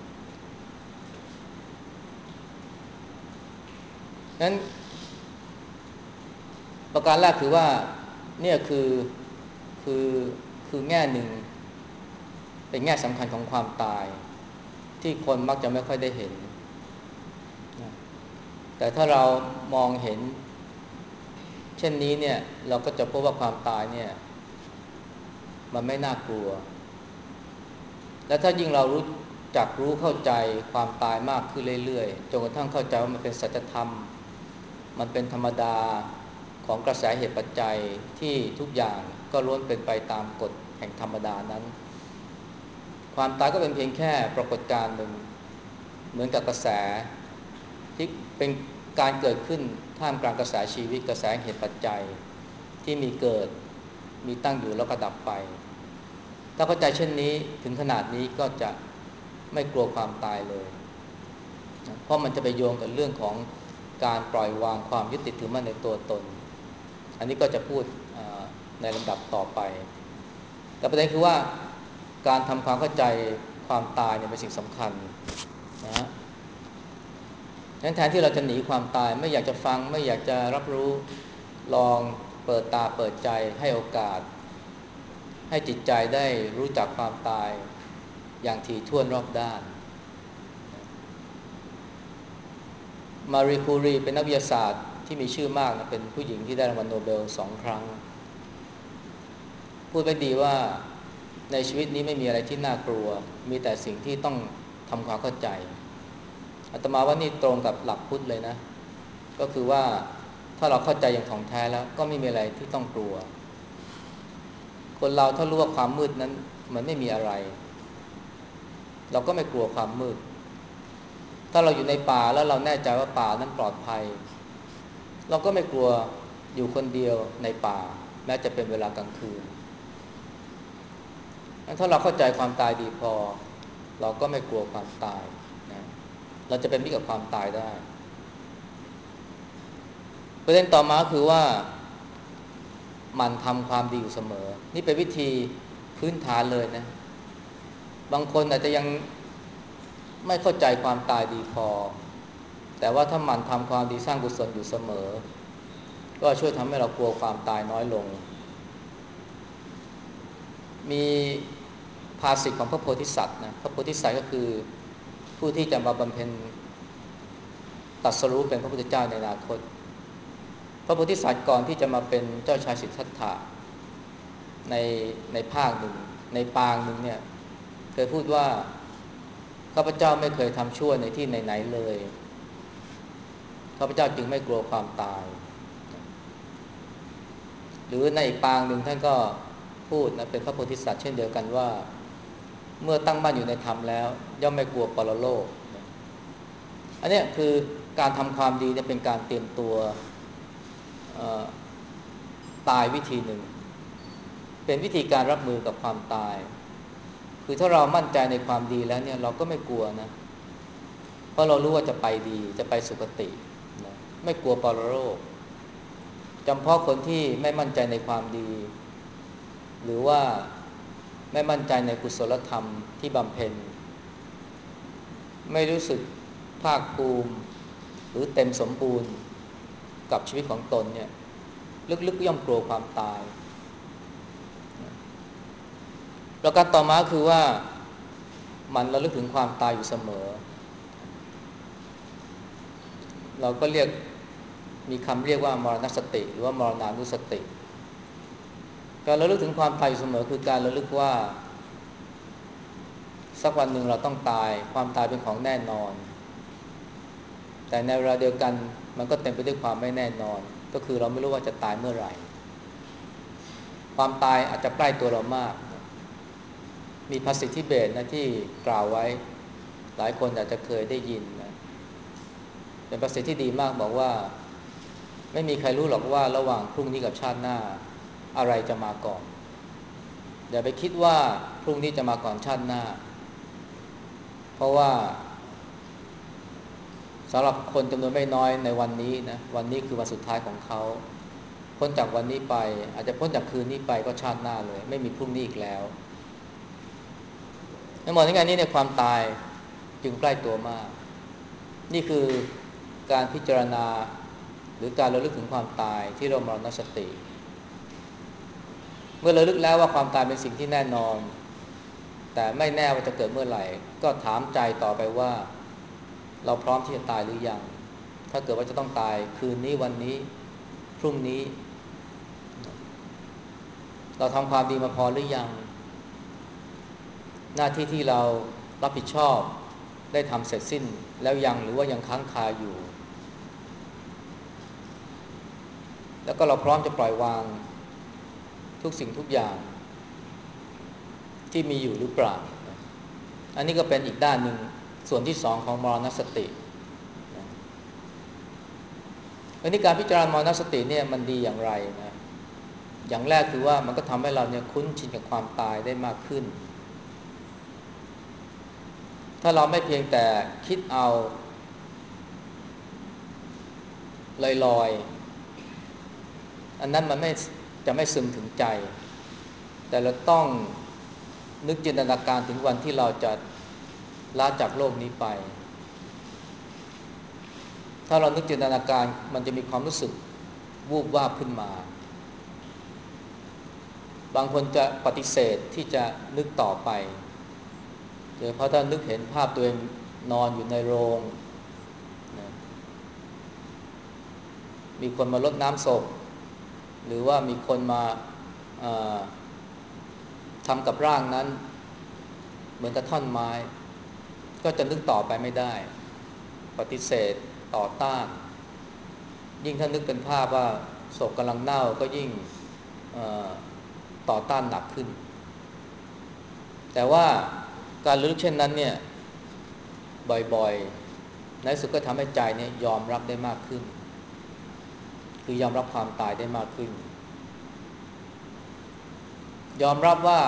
นั้นประการแรกคือว่าเนี่ยคือคือแง่หนึ่งเป็นแง่สำคัญของความตายที่คนมักจะไม่ค่อยได้เห็นนะแต่ถ้าเรามองเห็นเช่นนี้เนี่ยเราก็จะพบว่าความตายเนี่ยมันไม่น่ากลัวและถ้ายิ่งเรารู้เข้าใจความตายมากขึ้นเรื่อยๆจนกระทั่งเข้าใจว่ามันเป็นสัจธรรมมันเป็นธรรมดาของกระแสเหตุปัจจัยที่ทุกอย่างก็ล้วนเป็นไปตามกฎแห่งธรรมดานั้นความตายก็เป็นเพียงแค่ปรากฏการณ์หนึ่งเหมือนกับกระแสที่เป็นการเกิดขึ้นท่ามกลางกระแสชีวิตกระแสเหตุปัจจัยที่มีเกิดมีตั้งอยู่แล้วก็ดับไปถ้าเข้าใจเช่นนี้ถึงขนาดนี้ก็จะไม่กลัวความตายเลยนะเพราะมันจะไปโยงกับเรื่องของการปล่อยวางความยึดติดถือมั่นในตัวตนอันนี้ก็จะพูดในลำดับต่อไปแต่ประเด็นคือว่าการทำความเข้าใจความตายเนี่ยเป็นสิ่งสำคัญนะฮะงั้นแทนที่เราจะหนีความตายไม่อยากจะฟังไม่อยากจะรับรู้ลองเปิดตาเปิดใจให้โอกาสให้จิตใจได้รู้จักความตายอย่างถี่ถ้วนรอบด้านมารีคูรีเป็นนักวิทยาศาสตร์ที่มีชื่อมากนะเป็นผู้หญิงที่ได้รางวัลโนเบล2 ครั้งพูดไว้ดีว่าในชีวิตนี้ไม่มีอะไรที่น่ากลัวมีแต่สิ่งที่ต้องทำความเข้าใจอาตมาว่านี่ตรงกับหลักพุทธเลยนะก็คือว่าถ้าเราเข้าใจอย่างถ่องแท้แล้วก็ไม่มีอะไรที่ต้องกลัวคนเราถ้ารู้ว่าความมืดนั้นมันไม่มีอะไรเราก็ไม่กลัวความมืดถ้าเราอยู่ในป่าแล้วเราแน่ใจว่าป่านั้นปลอดภัยเราก็ไม่กลัวอยู่คนเดียวในป่าแม้จะเป็นเวลากลางคืนถ้าเราเข้าใจความตายดีพอเราก็ไม่กลัวความตายนะเราจะเป็นมิตรกับความตายได้ประเด็นต่อมาคือว่ามันทำความดีอยู่เสมอนี่เป็นวิธีพื้นฐานเลยนะบางคนอาจจะยังไม่เข้าใจความตายดีพอแต่ว่าถ้ามันทำความดีสร้างกุศลอยู่เสมอก็ช่วยทำให้เรากลัวความตายน้อยลงมีภาษิตของพระโพธิสัตว์นะพระโพธิสัตว์ก็คือผู้ที่จะมาบำเพ็ญตรัสรู้เป็นพระพุทธเจ้าในอนาคตพระโพธิสัตว์ก่อนที่จะมาเป็นเจ้าชายสิทธัตถะในในภาคหนึ่งในปางหนึ่งเนี่ยเคยพูดว่าข้าพเจ้าไม่เคยทำชั่วในที่ไหนๆเลยข้าพเจ้าจึงไม่กลัวความตายหรือในอีกปางหนึ่งท่านก็พูดนะเป็นพระโพธิสัตว์เช่นเดียวกันว่าเมื่อตั้งมั่นอยู่ในธรรมแล้วย่อมไม่กลัวปรโลกอันนี้คือการทำความดีเนี่ยเป็นการเตรียมตัวตายวิธีหนึ่งเป็นวิธีการรับมือกับความตายคือถ้าเรามั่นใจในความดีแล้วเนี่ยเราก็ไม่กลัวนะเพราะเรารู้ว่าจะไปดีจะไปสุคตินะไม่กลัวปรโลกจำเพาะคนที่ไม่มั่นใจในความดีหรือว่าไม่มั่นใจในกุศลธรรมที่บำเพ็ญไม่รู้สึกภาคภูมิหรือเต็มสมบูรณ์กับชีวิตของตนเนี่ยลึกๆย่อมกลัวความตายประการต่อมาคือว่ามันระลึกถึงความตายอยู่เสมอเราก็เรียกมีคำเรียกว่ามรณสติหรือว่ามรณานุสติการระลึกถึงความตายอยู่เสมอคือการระลึกว่าสักวันหนึ่งเราต้องตายความตายเป็นของแน่นอนแต่ในเวลาเดียวกันมันก็เต็มไปด้วยความไม่แน่นอนก็คือเราไม่รู้ว่าจะตายเมื่อไหร่ความตายอาจจะใกล้ตัวเรามากมีภาษิตทิเบตนะที่กล่าวไว้หลายคนอาจจะเคยได้ยินนะเป็นภาษิตที่ดีมากบอกว่าไม่มีใครรู้หรอกว่าระหว่างพรุ่งนี้กับชาติหน้าอะไรจะมาก่อนอย่าไปคิดว่าพรุ่งนี้จะมาก่อนชาติหน้าเพราะว่าสำหรับคนจำนวนไม่น้อยในวันนี้นะวันนี้คือวันสุดท้ายของเขาพ้นจากวันนี้ไปอาจจะพ้นจากคืนนี้ไปก็ชาติหน้าเลยไม่มีพรุ่งนี้อีกแล้วในหมดในงานนี้ในความตายจึงใกล้ตัวมากนี่คือการพิจารณาหรือการระลึกถึงความตายที่เรามรณสติเมื่อระลึกแล้วว่าความตายเป็นสิ่งที่แน่นอนแต่ไม่แน่ว่าจะเกิดเมื่อไหร่ก็ถามใจต่อไปว่าเราพร้อมที่จะตายหรือยังถ้าเกิดว่าจะต้องตายคืนนี้วันนี้พรุ่งนี้เราทำความดีมาพอหรือยังหน้าที่ที่เรารับผิดชอบได้ทำเสร็จสิ้นแล้วยังหรือว่ายังค้างคาอยู่แล้วก็เราพร้อมจะปล่อยวางทุกสิ่งทุกอย่างที่มีอยู่หรือเปล่าอันนี้ก็เป็นอีกด้านหนึ่งส่วนที่สองของมรณสติอันนี้การพิจารณามรณสติเนี่ยมันดีอย่างไรนะอย่างแรกคือว่ามันก็ทำให้เราเนี่ยคุ้นชินกับความตายได้มากขึ้นถ้าเราไม่เพียงแต่คิดเอาลอยๆอันนั้นมันไม่จะไม่ซึมถึงใจแต่เราต้องนึกจินตนาการถึงวันที่เราจะลาจากโลกนี้ไปถ้าเรานึกจินตนาการมันจะมีความรู้สึกวูบวาบขึ้นมาบางคนจะปฏิเสธที่จะนึกต่อไปโดยเพราะถ้านึกเห็นภาพตัวเองนอนอยู่ในโรงนะมีคนมารดน้ำศพหรือว่ามีคนมาทำกับร่างนั้นเหมือนกับท่อนไม้ก็จะนึกต่อไปไม่ได้ปฏิเสธต่อต้านยิ่งถ้านึกเป็นภาพว่าศพกำลังเน่าก็ยิ่งต่อต้านหนักขึ้นแต่ว่าการระลึกเช่นนั้นเนี่ยบ่อยๆในสุดก็ทำให้ใจเนี่ยยอมรับได้มากขึ้นคือยอมรับความตายได้มากขึ้นยอมรับว่า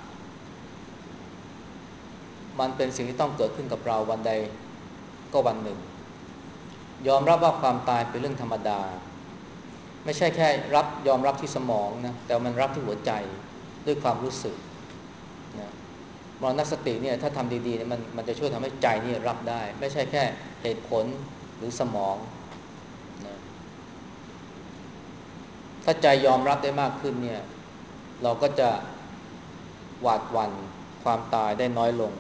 มันเป็นสิ่งที่ต้องเกิดขึ้นกับเราวันใดก็วันหนึ่งยอมรับว่าความตายเป็นเรื่องธรรมดาไม่ใช่แค่ยอมรับที่สมองนะแต่มันรับที่หัวใจด้วยความรู้สึกนะมรณสติเนี่ยถ้าทำดีๆเนี่ยมันจะช่วยทำให้ใจนี่รับได้ไม่ใช่แค่เหตุผลหรือสมองนะถ้าใจยอมรับได้มากขึ้นเนี่ยเราก็จะหวาดหวั่นความตายได้น้อยลง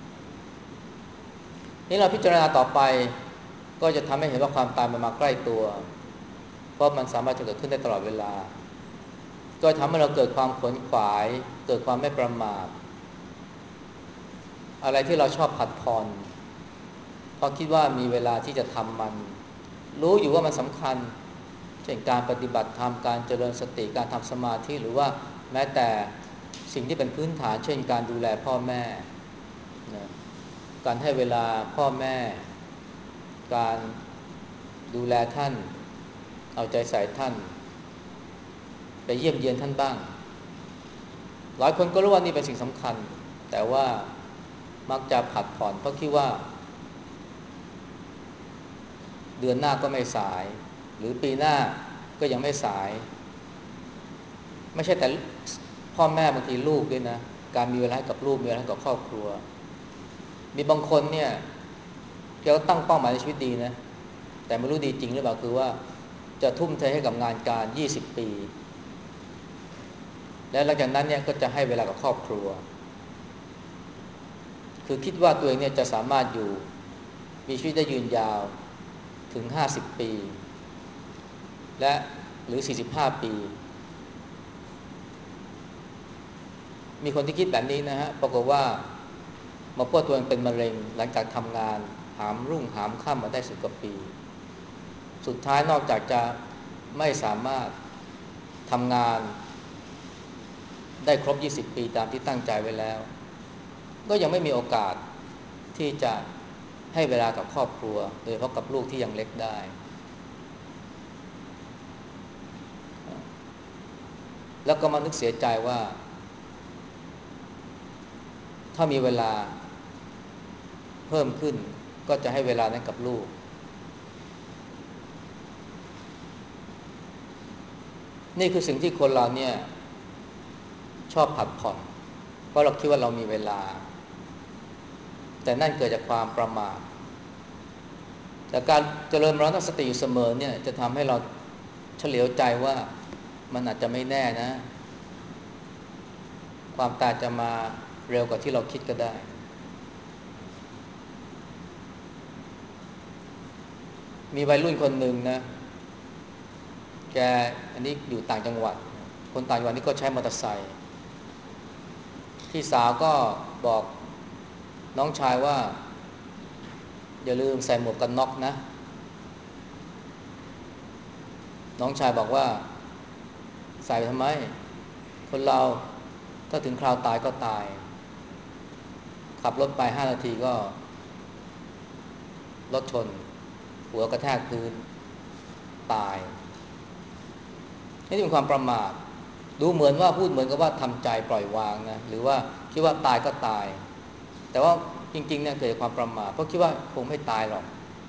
นี่เราพิจารณาต่อไปก็จะทำให้เห็นว่าความตายมันมาใกล้ตัวเพราะมันสามารถจะเกิดขึ้นได้ตลอดเวลาก็ทำให้เราเกิดความขวนขวายเกิดความไม่ประมาทอะไรที่เราชอบผัดผ่อนเพราะคิดว่ามีเวลาที่จะทำมันรู้อยู่ว่ามันสำคัญเช่นการปฏิบัติธรรมการเจริญสติการทำสมาธิหรือว่าแม้แต่สิ่งที่เป็นพื้นฐานเช่นการดูแลพ่อแม่นะการให้เวลาพ่อแม่การดูแลท่านเอาใจใส่ท่านไปเยี่ยมเยียนท่านบ้างหลายคนก็รู้ว่านี่เป็นสิ่งสำคัญแต่ว่ามักจะผัดผ่อนเพราะคิดว่าเดือนหน้าก็ไม่สายหรือปีหน้าก็ยังไม่สายไม่ใช่แต่พ่อแม่บางทีลูกด้วยนะการมีเวลาให้กับลูกมีเวลาให้กับครอบครัวมีบางคนเนี่ยเขาตั้งเป้าหมายในชีวิตดีนะแต่ไม่รู้ดีจริงหรือเปล่าคือว่าจะทุ่มเทให้กับงานการ20 ปีและหลังจากนั้นเนี่ยก็จะให้เวลากับครอบครัวคือคิดว่าตัวเองเนี่ยจะสามารถอยู่มีชีวิตได้ยืนยาวถึง50 ปีและหรือ45 ปีมีคนที่คิดแบบนี้นะฮะปรากฏว่ามาพบตัวเองเป็นมะเร็งหลังจากทำงานหามรุ่งหามค่ำมาได้10 กว่าปีสุดท้ายนอกจากจะไม่สามารถทำงานได้ครบ20 ปีตามที่ตั้งใจไว้แล้วก็ยังไม่มีโอกาสที่จะให้เวลากับครอบครัวโดยเฉพาะกับลูกที่ยังเล็กได้แล้วก็มานึกเสียใจว่าถ้ามีเวลาเพิ่มขึ้นก็จะให้เวลานั้นกับลูกนี่คือสิ่งที่คนเราเนี่ยชอบผัดผ่อนเพราะเราคิดว่าเรามีเวลาแต่นั่นเกิดจากความประมาทแต่การเจริญมรณสติอยู่เสมอเนี่ยจะทำให้เราเฉลียวใจว่ามันอาจจะไม่แน่นะความตายจะมาเร็วกว่าที่เราคิดก็ได้มีวัยรุ่นคนหนึ่งนะแกอันนี้อยู่ต่างจังหวัดคนต่างจังหวัดนี่ก็ใช้มอเตอร์ไซค์พี่สาวก็บอกน้องชายว่าอย่าลืมใส่หมวกกันน็อกนะน้องชายบอกว่าใส่ไปทำไมคนเราถ้าถึงคราวตายก็ตายขับรถไป5 นาทีก็รถชนหัวกระแทกพื้นตายนี่เป็นความประมาทดูเหมือนว่าพูดเหมือนกับว่าทำใจปล่อยวางนะหรือว่าคิดว่าตายก็ตายแต่ว่าจริงๆเนี่ยเกิดความประมาทเพราะคิดว่าคงไม่ตายหรอก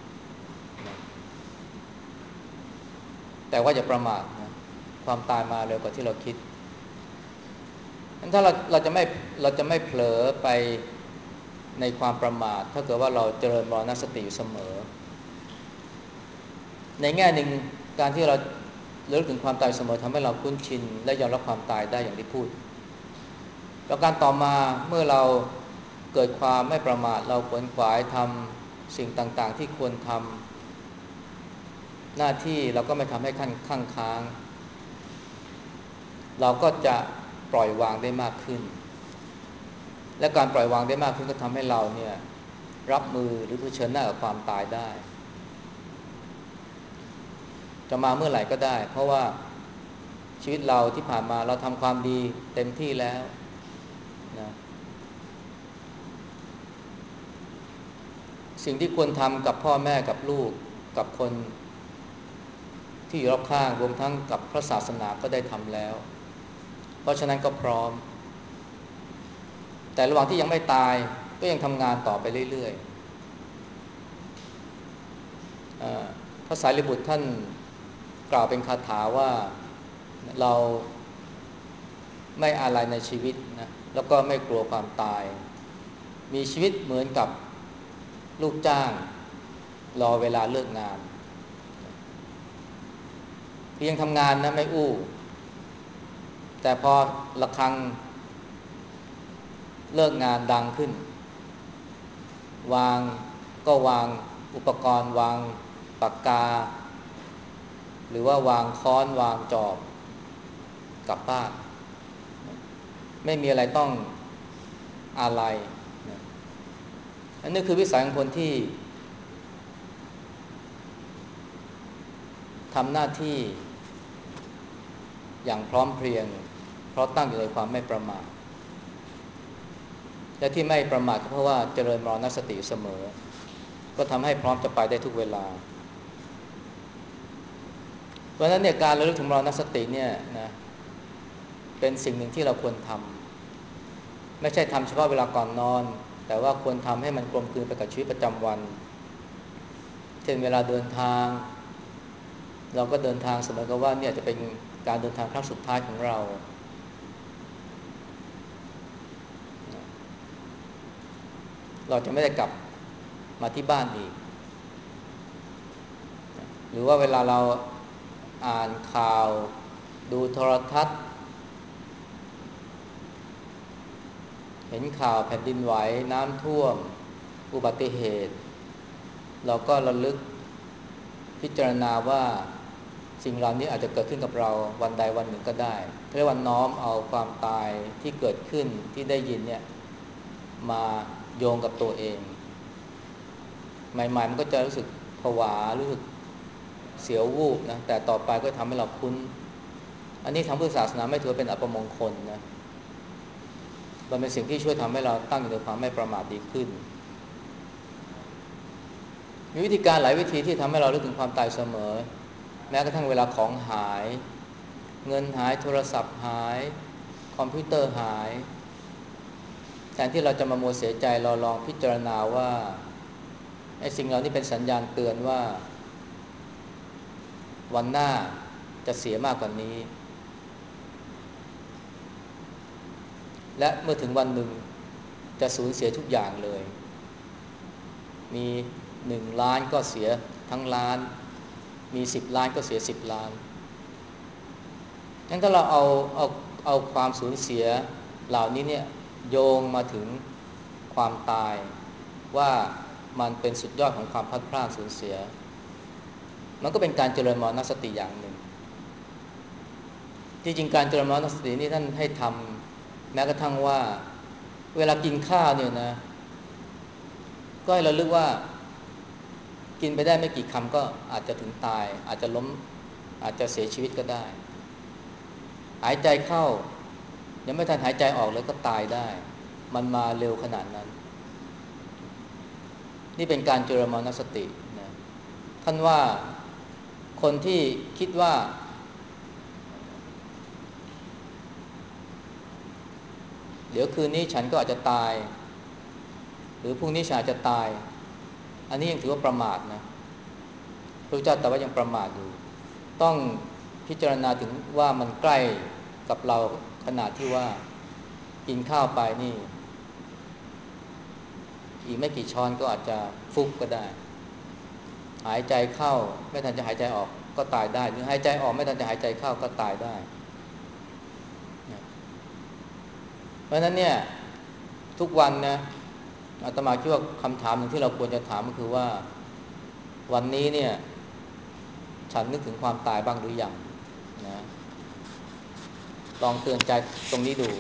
แต่ว่าอย่าประมาทนะความตายมาเร็วกว่าที่เราคิดงั้นถ้าเราจะไม่เผลอไปในความประมาทถ้าเกิดว่าเราเจริญมรณสติอยู่เสมอในแง่หนึ่งการที่เราเลิกถึงความตายเสมอทำให้เราคุ้นชินและยอมรับความตายได้อย่างที่พูดแล้วการต่อมาเมื่อเราเกิดความไม่ประมาทเราขวนขวายทำสิ่งต่างๆที่ควรทำหน้าที่เราก็ไม่ทำให้ข้างค้างเราก็จะปล่อยวางได้มากขึ้นและการปล่อยวางได้มากขึ้นก็ทำให้เราเนี่ยรับมือหรือเผชิญหน้ากับความตายได้จะมาเมื่อไหร่ก็ได้เพราะว่าชีวิตเราที่ผ่านมาเราทำความดีเต็มที่แล้วนะสิ่งที่ควรทำกับพ่อแม่กับลูกกับคนที่อยู่รอบข้างรวมทั้งกับพระศาสนาก็ได้ทำแล้วเพราะฉะนั้นก็พร้อมแต่ระหว่างที่ยังไม่ตายก็ยังทำงานต่อไปเรื่อยๆพระสารีบุตรท่านกล่าวเป็นคาถาว่าเราไม่อาลัยในชีวิตนะแล้วก็ไม่กลัวความตายมีชีวิตเหมือนกับลูกจ้างรอเวลาเลิกงานเพียงทำงานนะไม่อู้แต่พอระฆังเลิกงานดังขึ้นวางก็วางอุปกรณ์วางปากกาหรือว่าวางค้อนวางจอบกลับบ้านไม่มีอะไรต้องอาลัยอันนี้คือวิสัยของคนที่ทำหน้าที่อย่างพร้อมเพรียงเพราะตั้งอยู่ในความไม่ประมาทและที่ไม่ประมาทก็เพราะว่าเจริญมรณสติเสมอก็ทำให้พร้อมจะไปได้ทุกเวลาเพราะฉะนั้นเนี่ยการระลึกถึงมรณสติเนี่ยนะเป็นสิ่งหนึ่งที่เราควรทำไม่ใช่ทำเฉพาะเวลาก่อนนอนแต่ว่าควรทำให้มันกลมกลืนไปกับชีวิตประจำวันเช่นเวลาเดินทางเราก็เดินทางเสมอกับว่าเนี่ยจะเป็นการเดินทางครั้งสุดท้ายของเราเราจะไม่ได้กลับมาที่บ้านอีกหรือว่าเวลาเราอ่านข่าวดูโทรทัศน์เห็นข่าวแผ่นดินไหวน้ำท่วมอุบัติเหตุเราก็ระลึกพิจารณาว่าสิ่งเหล่านี้อาจจะเกิดขึ้นกับเราวันใดวันหนึ่งก็ได้เรียกว่าน้อมเอาความตายที่เกิดขึ้นที่ได้ยินเนี่ยมาโยงกับตัวเองใหม่ๆมันก็จะรู้สึกผวารู้สึกเสียววูบนะแต่ต่อไปก็ทำให้เราคุ้นอันนี้ทางพุทธศาสนาไม่ถือเป็นอัปมงคลนะมันเป็นสิ่งที่ช่วยทำให้เราตั้งอยู่ในความไม่ประมาทดีขึ้นมีวิธีการหลายวิธีที่ทำให้เรารู้ถึงความตายเสมอแม้กระทั่งเวลาของหายเงินหายโทรศัพท์หายคอมพิวเตอร์หายแทนที่เราจะมามัวเสียใจเราลองพิจารณาว่าไอ้สิ่งเหล่านี้เป็นสัญญาณเตือนว่าวันหน้าจะเสียมากกว่านี้และเมื่อถึงวันหนึ่งจะสูญเสียทุกอย่างเลยมี1 ล้านก็เสียทั้งล้านมี10 ล้านก็เสีย10 ล้านงั้นถ้าเราเอาความสูญเสียเหล่านี้เนี่ยโยงมาถึงความตายว่ามันเป็นสุดยอดของความพลัดพรากสูญเสียมันก็เป็นการเจริญมรณสติอย่างหนึ่งที่จริงการเจริญมรณสตินี่ท่านให้ทำแม้กระทั่งว่าเวลากินข้าวเนี่ยนะก็ให้เราลึกว่ากินไปได้ไม่กี่คำก็อาจจะถึงตายอาจจะล้มอาจจะเสียชีวิตก็ได้หายใจเข้ายังไม่ทันหายใจออกเลยก็ตายได้มันมาเร็วขนาดนั้นนี่เป็นการเจริญมรณสตินะท่านว่าคนที่คิดว่าเดี๋ยวคืนนี้ฉันก็อาจจะตายหรือพรุ่งนี้ฉันอาจจะตายอันนี้ยังถือว่าประมาทนะพระเจ้าแต่ว่ายังประมาทอยู่ต้องพิจารณาถึงว่ามันใกล้กับเราขนาดที่ว่ากินข้าวไปนี่อีกไม่กี่ช้อนก็อาจจะฟุบก็ได้หายใจเข้าไม่ทันจะหายใจออกก็ตายได้หรือหายใจออกไม่ทันจะหายใจเข้าก็ตายได้เพราะฉะนั้นเนี่ยทุกวันนะอาตมาคิดว่าคำถามหนึ่งที่เราควรจะถามก็คือว่าวันนี้เนี่ยฉันนึกถึงความตายบ้างหรือยังนะลองเตือนใจตรงนี้ดู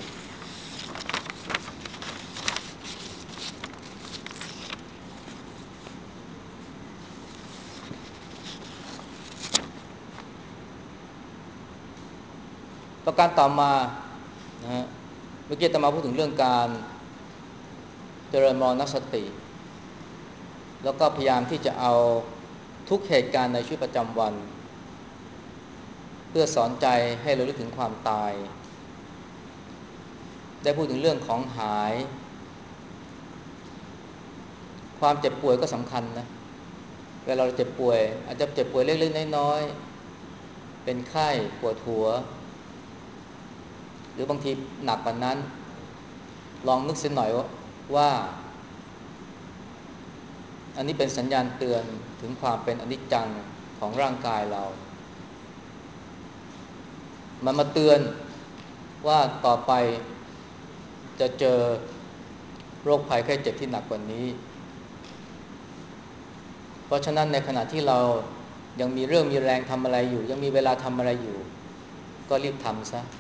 ประการต่อมานะฮะเมื่อกี้อาตมาพูดถึงเรื่องการเจริญมรณสติแล้วก็พยายามที่จะเอาทุกเหตุการณ์ในชีวิตประจำวันเพื่อสอนใจให้เราลึกถึงความตายได้พูดถึงเรื่องของหายความเจ็บป่วยก็สำคัญนะเวลาเราเจ็บป่วยอาจจะเจ็บป่วยเล็กๆน้อยๆเป็นไข้ปวดหัวหรือบางทีหนักกว่านั้นลองนึกเสียหน่อยว่าอันนี้เป็นสัญญาณเตือนถึงความเป็นอนิจจังของร่างกายเรามันมาเตือนว่าต่อไปจะเจอโรคภัยไข้เจ็บที่หนักกว่านี้เพราะฉะนั้นในขณะที่เรายังมีเรื่องมีแรงทำอะไรอยู่ยังมีเวลาทำอะไรอยู่ก็รีบทำซะ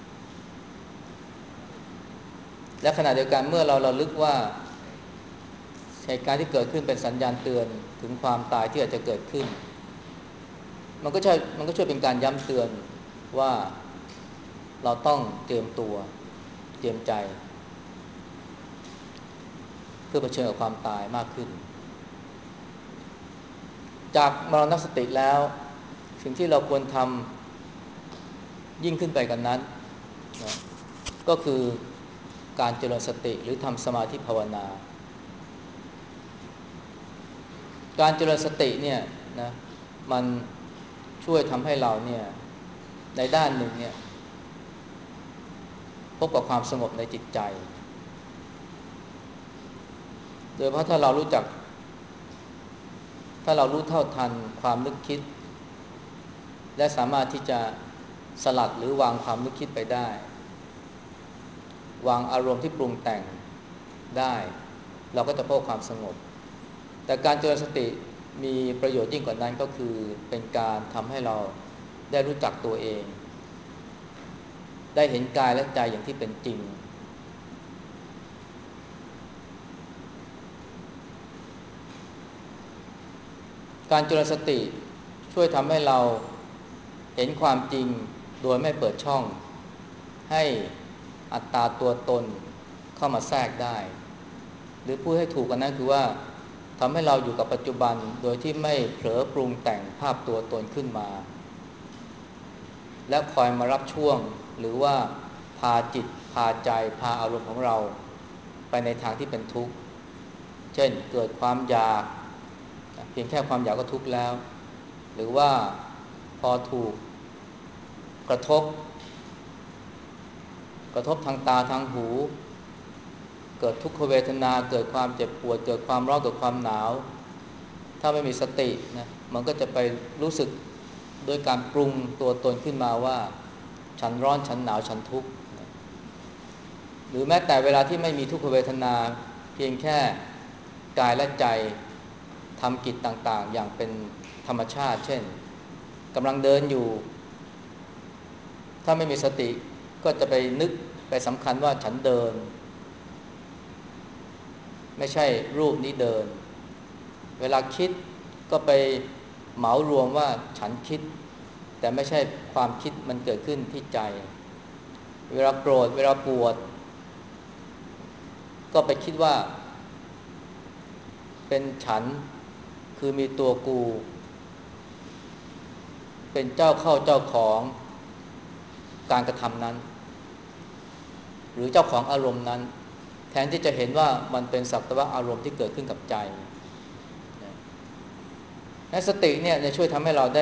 และขณะเดียวกันเมื่อเราระลึกว่าเหตุการณ์ที่เกิดขึ้นเป็นสัญญาณเตือนถึงความตายที่อาจจะเกิดขึ้นมันก็ช่วยเป็นการย้ำเตือนว่าเราต้องเตรียมตัวเตรียมใจเพื่อเผชิญกับความตายมากขึ้นจากมรณสติแล้วสิ่งที่เราควรทำยิ่งขึ้นไปกว่านั้นนะก็คือการเจริญสติหรือทำสมาธิภาวนาการเจริญสติเนี่ยนะมันชช่วยทำให้เราเนี่ยในด้านหนึ่งเนี่ยพบกับความสงบในจิตใจโดยเพราะถ้าเรารู้จักถ้าเรารู้เท่าทันความนึกคิดและสามารถที่จะสลัดหรือวางความนึกคิดไปได้วางอารมณ์ที่ปรุงแต่งได้เราก็จะพบความสงบแต่การเจริญสติมีประโยชน์ยิ่งกว่านั้นก็คือเป็นการทำให้เราได้รู้จักตัวเองได้เห็นกายและใจอย่างที่เป็นจริงการเจริญสติช่วยทำให้เราเห็นความจริงโดยไม่เปิดช่องให้อัตตาตัวตนเข้ามาแทรกได้หรือพูดให้ถูกกันนั้นคือว่าทำให้เราอยู่กับปัจจุบันโดยที่ไม่เผลอปรุงแต่งภาพตัวตนขึ้นมาและคอยมารับช่วงหรือว่าพาจิตพาใจพาอารมณ์ของเราไปในทางที่เป็นทุกข์เช่นเกิดความอยากเพียงแค่ความอยากก็ทุกข์แล้วหรือว่าพอถูกกระทบทางตาทางหูเกิดทุกขเวทนาเกิดความเจ็บปวดเกิดความร้อนเกิดความหนาวถ้าไม่มีสตินะมันก็จะไปรู้สึกโดยการปรุงตัวตนขึ้นมาว่าฉันร้อนฉันหนาวฉันทุกข์หรือแม้แต่เวลาที่ไม่มีทุกขเวทนาเพียงแค่กายและใจทำกิจต่างๆอย่างเป็นธรรมชาติเช่นกำลังเดินอยู่ถ้าไม่มีสติก็จะไปนึกไปสำคัญว่าฉันเดินไม่ใช่รูปนี้เดินเวลาคิดก็ไปเหมารวมว่าฉันคิดแต่ไม่ใช่ความคิดมันเกิดขึ้นที่ใจเวลาโกรธเวลาปวดก็ไปคิดว่าเป็นฉันคือมีตัวกูเป็นเจ้าเข้าเจ้าของการกระทำนั้นหรือเจ้าของอารมณ์นั้นแทนที่จะเห็นว่ามันเป็นสักแต่ว่าอารมณ์ที่เกิดขึ้นกับใจและสติเนี่ยจะช่วยทำให้เราได้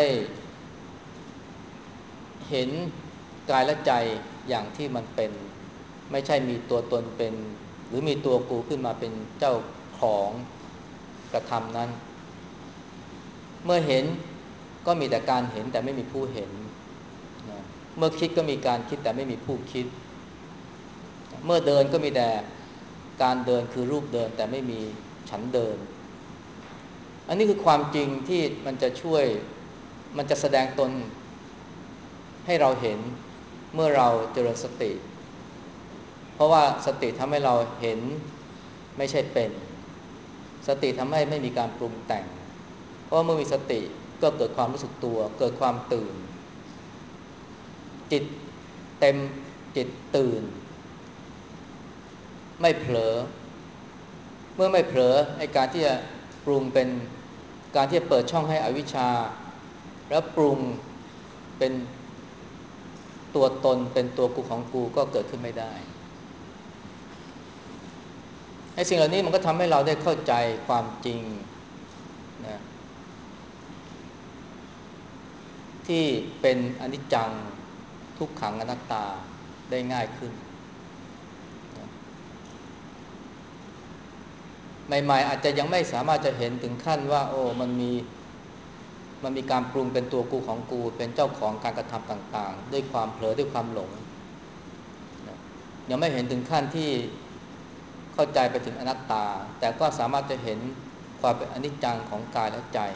เห็นกายและใจอย่างที่มันเป็นไม่ใช่มีตัวตนเป็นหรือมีตัวกูขึ้นมาเป็นเจ้าของกระทำนั้นเมื่อเห็นก็มีแต่การเห็นแต่ไม่มีผู้เห็นนะเมื่อคิดก็มีการคิดแต่ไม่มีผู้คิดเมื่อเดินก็มีแต่การเดินคือรูปเดินแต่ไม่มีฉันเดินอันนี้คือความจริงที่มันจะช่วยมันจะแสดงตนให้เราเห็นเมื่อเราเจริญสติเพราะว่าสติทำให้เราเห็นไม่ใช่เป็นสติทำให้ไม่มีการปรุงแต่งเพราะเมื่อมีสติก็เกิดความรู้สึกตัวเกิดความตื่นจิตเต็มจิตตื่นไม่เผลอเมื่อไม่เผลอไอ้การที่จะปรุงเป็นการที่จะเปิดช่องให้อวิชชาแล้วปรุงเป็นตัวตนเป็นตัวกูของกูก็เกิดขึ้นไม่ได้ไอ้สิ่งเหล่านี้มันก็ทำให้เราได้เข้าใจความจริงนะที่เป็นอนิจจังทุกขังอนัตตาได้ง่ายขึ้นใหม่ๆอาจจะยังไม่สามารถจะเห็นถึงขั้นว่าโอ้มันมีการปรุงเป็นตัวกูของกูเป็นเจ้าของการกระทำต่างๆด้วยความเผลอด้วยความหลงยังไม่เห็นถึงขั้นที่เข้าใจไปถึงอนัตตาแต่ก็สามารถจะเห็นความเป็นอนิจจังของกายและใจ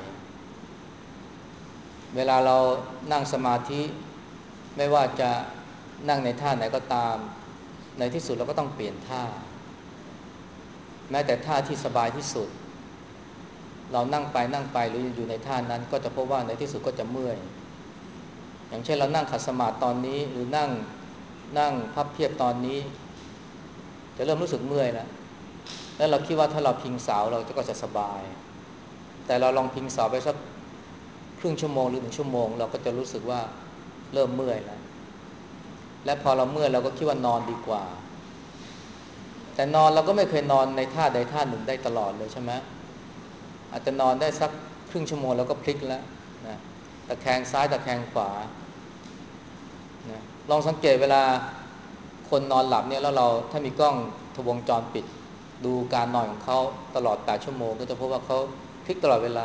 เวลาเรานั่งสมาธิไม่ว่าจะนั่งในท่าไหนก็ตามในที่สุดเราก็ต้องเปลี่ยนท่าแม้แต่ท่าที่สบายที่สุดเรานั่งไปหรืออยู่ในท่านั้นก็จะพบว่าในที่สุดก็จะเมื่อยอย่างเช่นเรานั่งขัดสมาธิตอนนี้หรือนั่งพับเพียบตอนนี้จะเริ่มรู้สึกเมื่อยแล้วเราคิดว่าถ้าเราพิงเสาเราก็จะสบายแต่เราลองพิงเสาไปสักครึ่งชั่วโมงหรือ1 ชั่วโมงเราก็จะรู้สึกว่าเริ่มเมื่อยแล้วและพอเราเมื่อยเราก็คิดว่านอนดีกว่าแต่นอนเราก็ไม่เคยนอนในท่าใดท่าหนึ่งได้ตลอดเลยใช่ไหมอาจจะนอนได้สักครึ่งชั่วโมงแล้วก็พลิกแล้วนะตะแคงซ้ายตะแคงขวานะลองสังเกตเวลาคนนอนหลับเนี่ยแล้วเราถ้ามีกล้องวงจรปิดดูการนอนของเขาตลอด8ชั่วโมงก็จะพบว่าเขาพลิกตลอดเวลา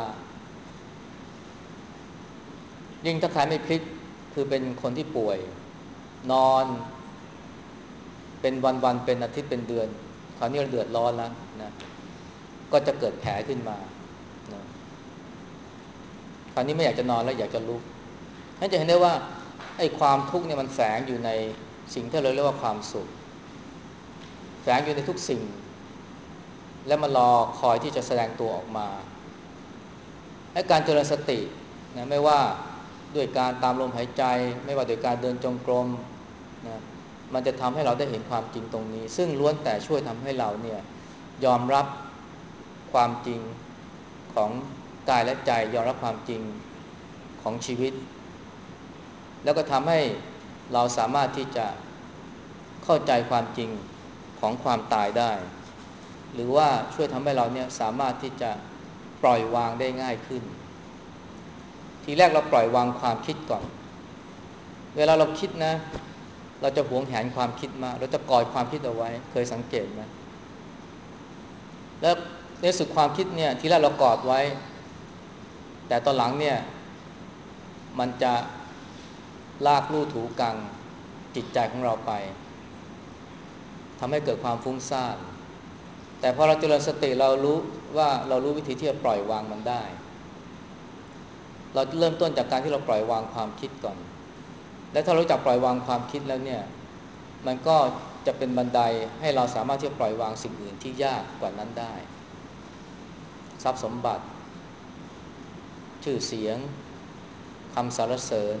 ยิ่งถ้าใครไม่พลิกคือเป็นคนที่ป่วยนอนเป็นวันๆเป็นอาทิตย์เป็นเดือนคราวนี้เราเดือดร้อนแล้วนะก็จะเกิดแผลขึ้นมานะคราวนี้ไม่อยากจะนอนแล้วอยากจะลุกท่านจะเห็นได้ว่าไอ้ความทุกข์เนี่ยมันแฝงอยู่ในสิ่งที่เราเรียกว่าความสุขแฝงอยู่ในทุกสิ่งและมันรอคอยที่จะแสดงตัวออกมาและการเจริญสตินะไม่ว่าด้วยการตามลมหายใจไม่ว่าด้วยการเดินจงกรมนะมันจะทำให้เราได้เห็นความจริงตรงนี้ซึ่งล้วนแต่ช่วยทำให้เราเนี่ยยอมรับความจริงของกายและใจยอมรับความจริงของชีวิตแล้วก็ทำให้เราสามารถที่จะเข้าใจความจริงของความตายได้หรือว่าช่วยทำให้เราเนี่ยสามารถที่จะปล่อยวางได้ง่ายขึ้นทีแรกเราปล่อยวางความคิดก่อนเวลาเราคิดนะเราจะหวงแหนความคิดมากเราจะกอดความคิดเอาไว้เคยสังเกตไหมแล้วในสุดความคิดเนี่ยทีแรกเรากอดไว้แต่ตอนหลังเนี่ยมันจะลากลู่ถูกังจิตใจของเราไปทำให้เกิดความฟุ้งซ่านแต่พอเราเจริญสติเรารู้ว่าเรารู้วิธีที่จะปล่อยวางมันได้เราเริ่มต้นจากการที่เราปล่อยวางความคิดก่อนและถ้าเรารู้จักปล่อยวางความคิดแล้วเนี่ยมันก็จะเป็นบันไดให้เราสามารถที่จะปล่อยวางสิ่งอื่นที่ยากกว่านั้นได้ทรัพย์สมบัติชื่อเสียงคำสรรเสริญ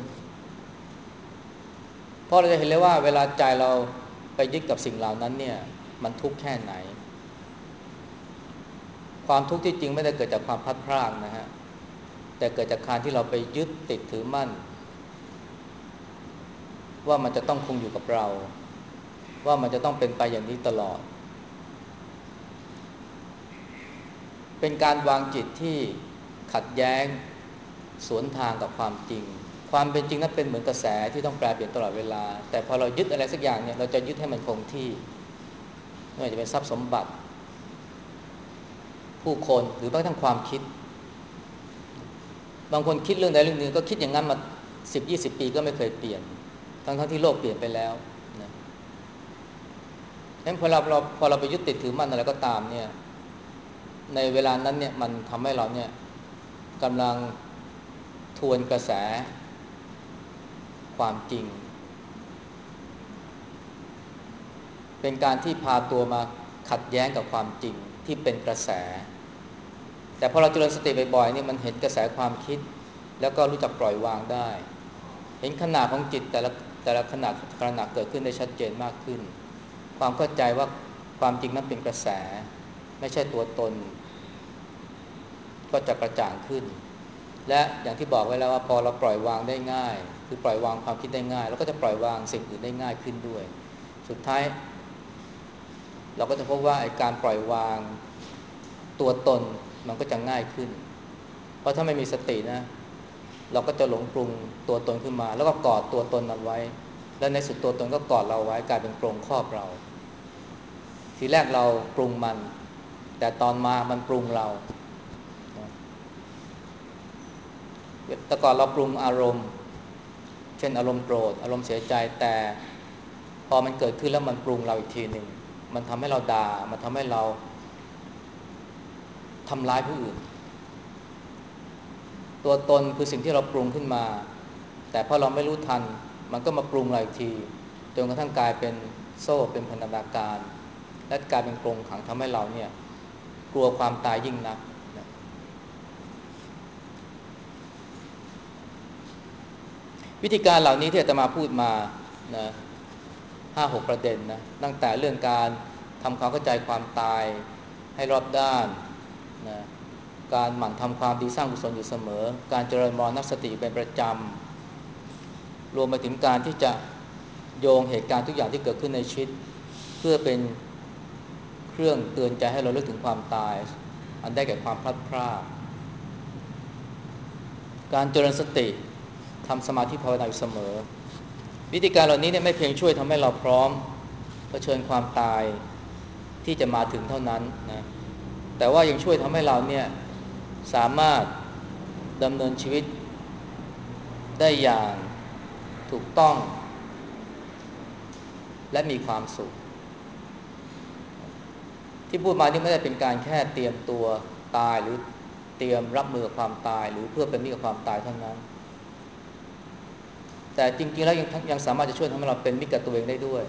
เพราะเราจะเห็นเลยว่าเวลาใจเราไปยึดกับสิ่งเหล่านั้นเนี่ยมันทุกข์แค่ไหนความทุกข์ที่จริงไม่ได้เกิดจากความพลัดพรากนะฮะแต่เกิดจากการที่เราไปยึดติดถือมั่นว่ามันจะต้องคงอยู่กับเราว่ามันจะต้องเป็นไปอย่างนี้ตลอดเป็นการวางจิตที่ขัดแย้งสวนทางกับความจริงความเป็นจริงนั้นเป็นเหมือนกระแสที่ต้องแปรเปลี่ยนตลอดเวลาแต่พอเรายึดอะไรสักอย่างเนี่ยเราจะยึดให้มันคงที่ไม่ว่าจะเป็นทรัพย์สมบัติผู้คนหรือแม้กระทั่งความคิดบางคนคิดเรื่องใดเรื่องหนึ่งก็คิดอย่างนั้นมา10-20 ปีก็ไม่เคยเปลี่ยนทั้งที่โลกเปลี่ยนไปแล้วนะงั้นพอเราไปยึดติดถือมั่นอะไรก็ตามเนี่ยในเวลานั้นเนี่ยมันทำให้เราเนี่ยกำลังทวนกระแสความจริงเป็นการที่พาตัวมาขัดแย้งกับความจริงที่เป็นกระแสแต่พอเราเจริญสติบ่อยๆนี่มันเห็นกระแสความคิดแล้วก็รู้จักปล่อยวางได้เห็นขนาดของจิตแต่ละขนาดเกิดขึ้นได้ชัดเจนมากขึ้นความเข้าใจว่าความจริงนั้นเป็นกระแสไม่ใช่ตัวตนก็จะกระจ่างขึ้นและอย่างที่บอกไว้แล้วว่าพอเราปล่อยวางได้ง่ายคือปล่อยวางความคิดได้ง่ายแล้วก็จะปล่อยวางสิ่งอื่นได้ง่ายขึ้นด้วยสุดท้ายเราก็จะพบว่าการปล่อยวางตัวตนมันก็จะง่ายขึ้นเพราะถ้าไม่มีสตินะเราก็จะหลงปรุงตัวตนขึ้นมาแล้วก็กอดตัวตนนั้นไว้และในสุดตัวตนก็กอดเราไว้กลายเป็นกรงครอบเราทีแรกเราปรุงมันแต่ตอนมามันปรุงเราแต่ก่อนเราปรุงอารมณ์เช่นอารมณ์โกรธอารมณ์เสียใจแต่พอมันเกิดขึ้นแล้วมันปรุงเราอีกทีหนึ่งมันทำให้เราด่ามันทำให้เราทำร้ายผู้อื่นตัวตนคือสิ่งที่เราปรุงขึ้นมาแต่พอเราไม่รู้ทันมันก็มาปรุงเราอีกทีจนกระทั่งกลายเป็นโซ่เป็นพันธนาการและกลายเป็นกรงขังทำให้เราเนี่ยกลัวความตายยิ่งนักนะวิธีการเหล่านี้ที่อาตมาพูดมานะ5-6ประเด็นนะตั้งแต่เรื่องการทำความเข้าใจความตายให้รอบด้านนะการหมั่นทำความดีสร้างกุศลอยู่เสมอการเจริญมรณสติเป็นประจำรวมไปถึงการที่จะโยงเหตุการณ์ทุกอย่างที่เกิดขึ้นในชีวิตเพื่อเป็นเครื่องเตือนใจให้เราเลิกถึงความตายอันได้แก่ความพลัดพรากการเจริญสติทำสมาธิภาวนาอยู่เสมอวิธีการเหล่านี้เนี่ยไม่เพียงช่วยทำให้เราพร้อมเผชิญความตายที่จะมาถึงเท่านั้นนะแต่ว่ายังช่วยทำให้เราเนี่ยสามารถดำเนินชีวิตได้อย่างถูกต้องและมีความสุขที่พูดมานี่ไม่ได้เป็นการแค่เตรียมตัวตายหรือเตรียมรับมือกับความตายหรือเพื่อเป็นมิตรกับความตายเท่านั้นแต่จริงๆแล้วยังสามารถจะช่วยทำให้เราเป็นมิตรกับตัวเองได้ด้วย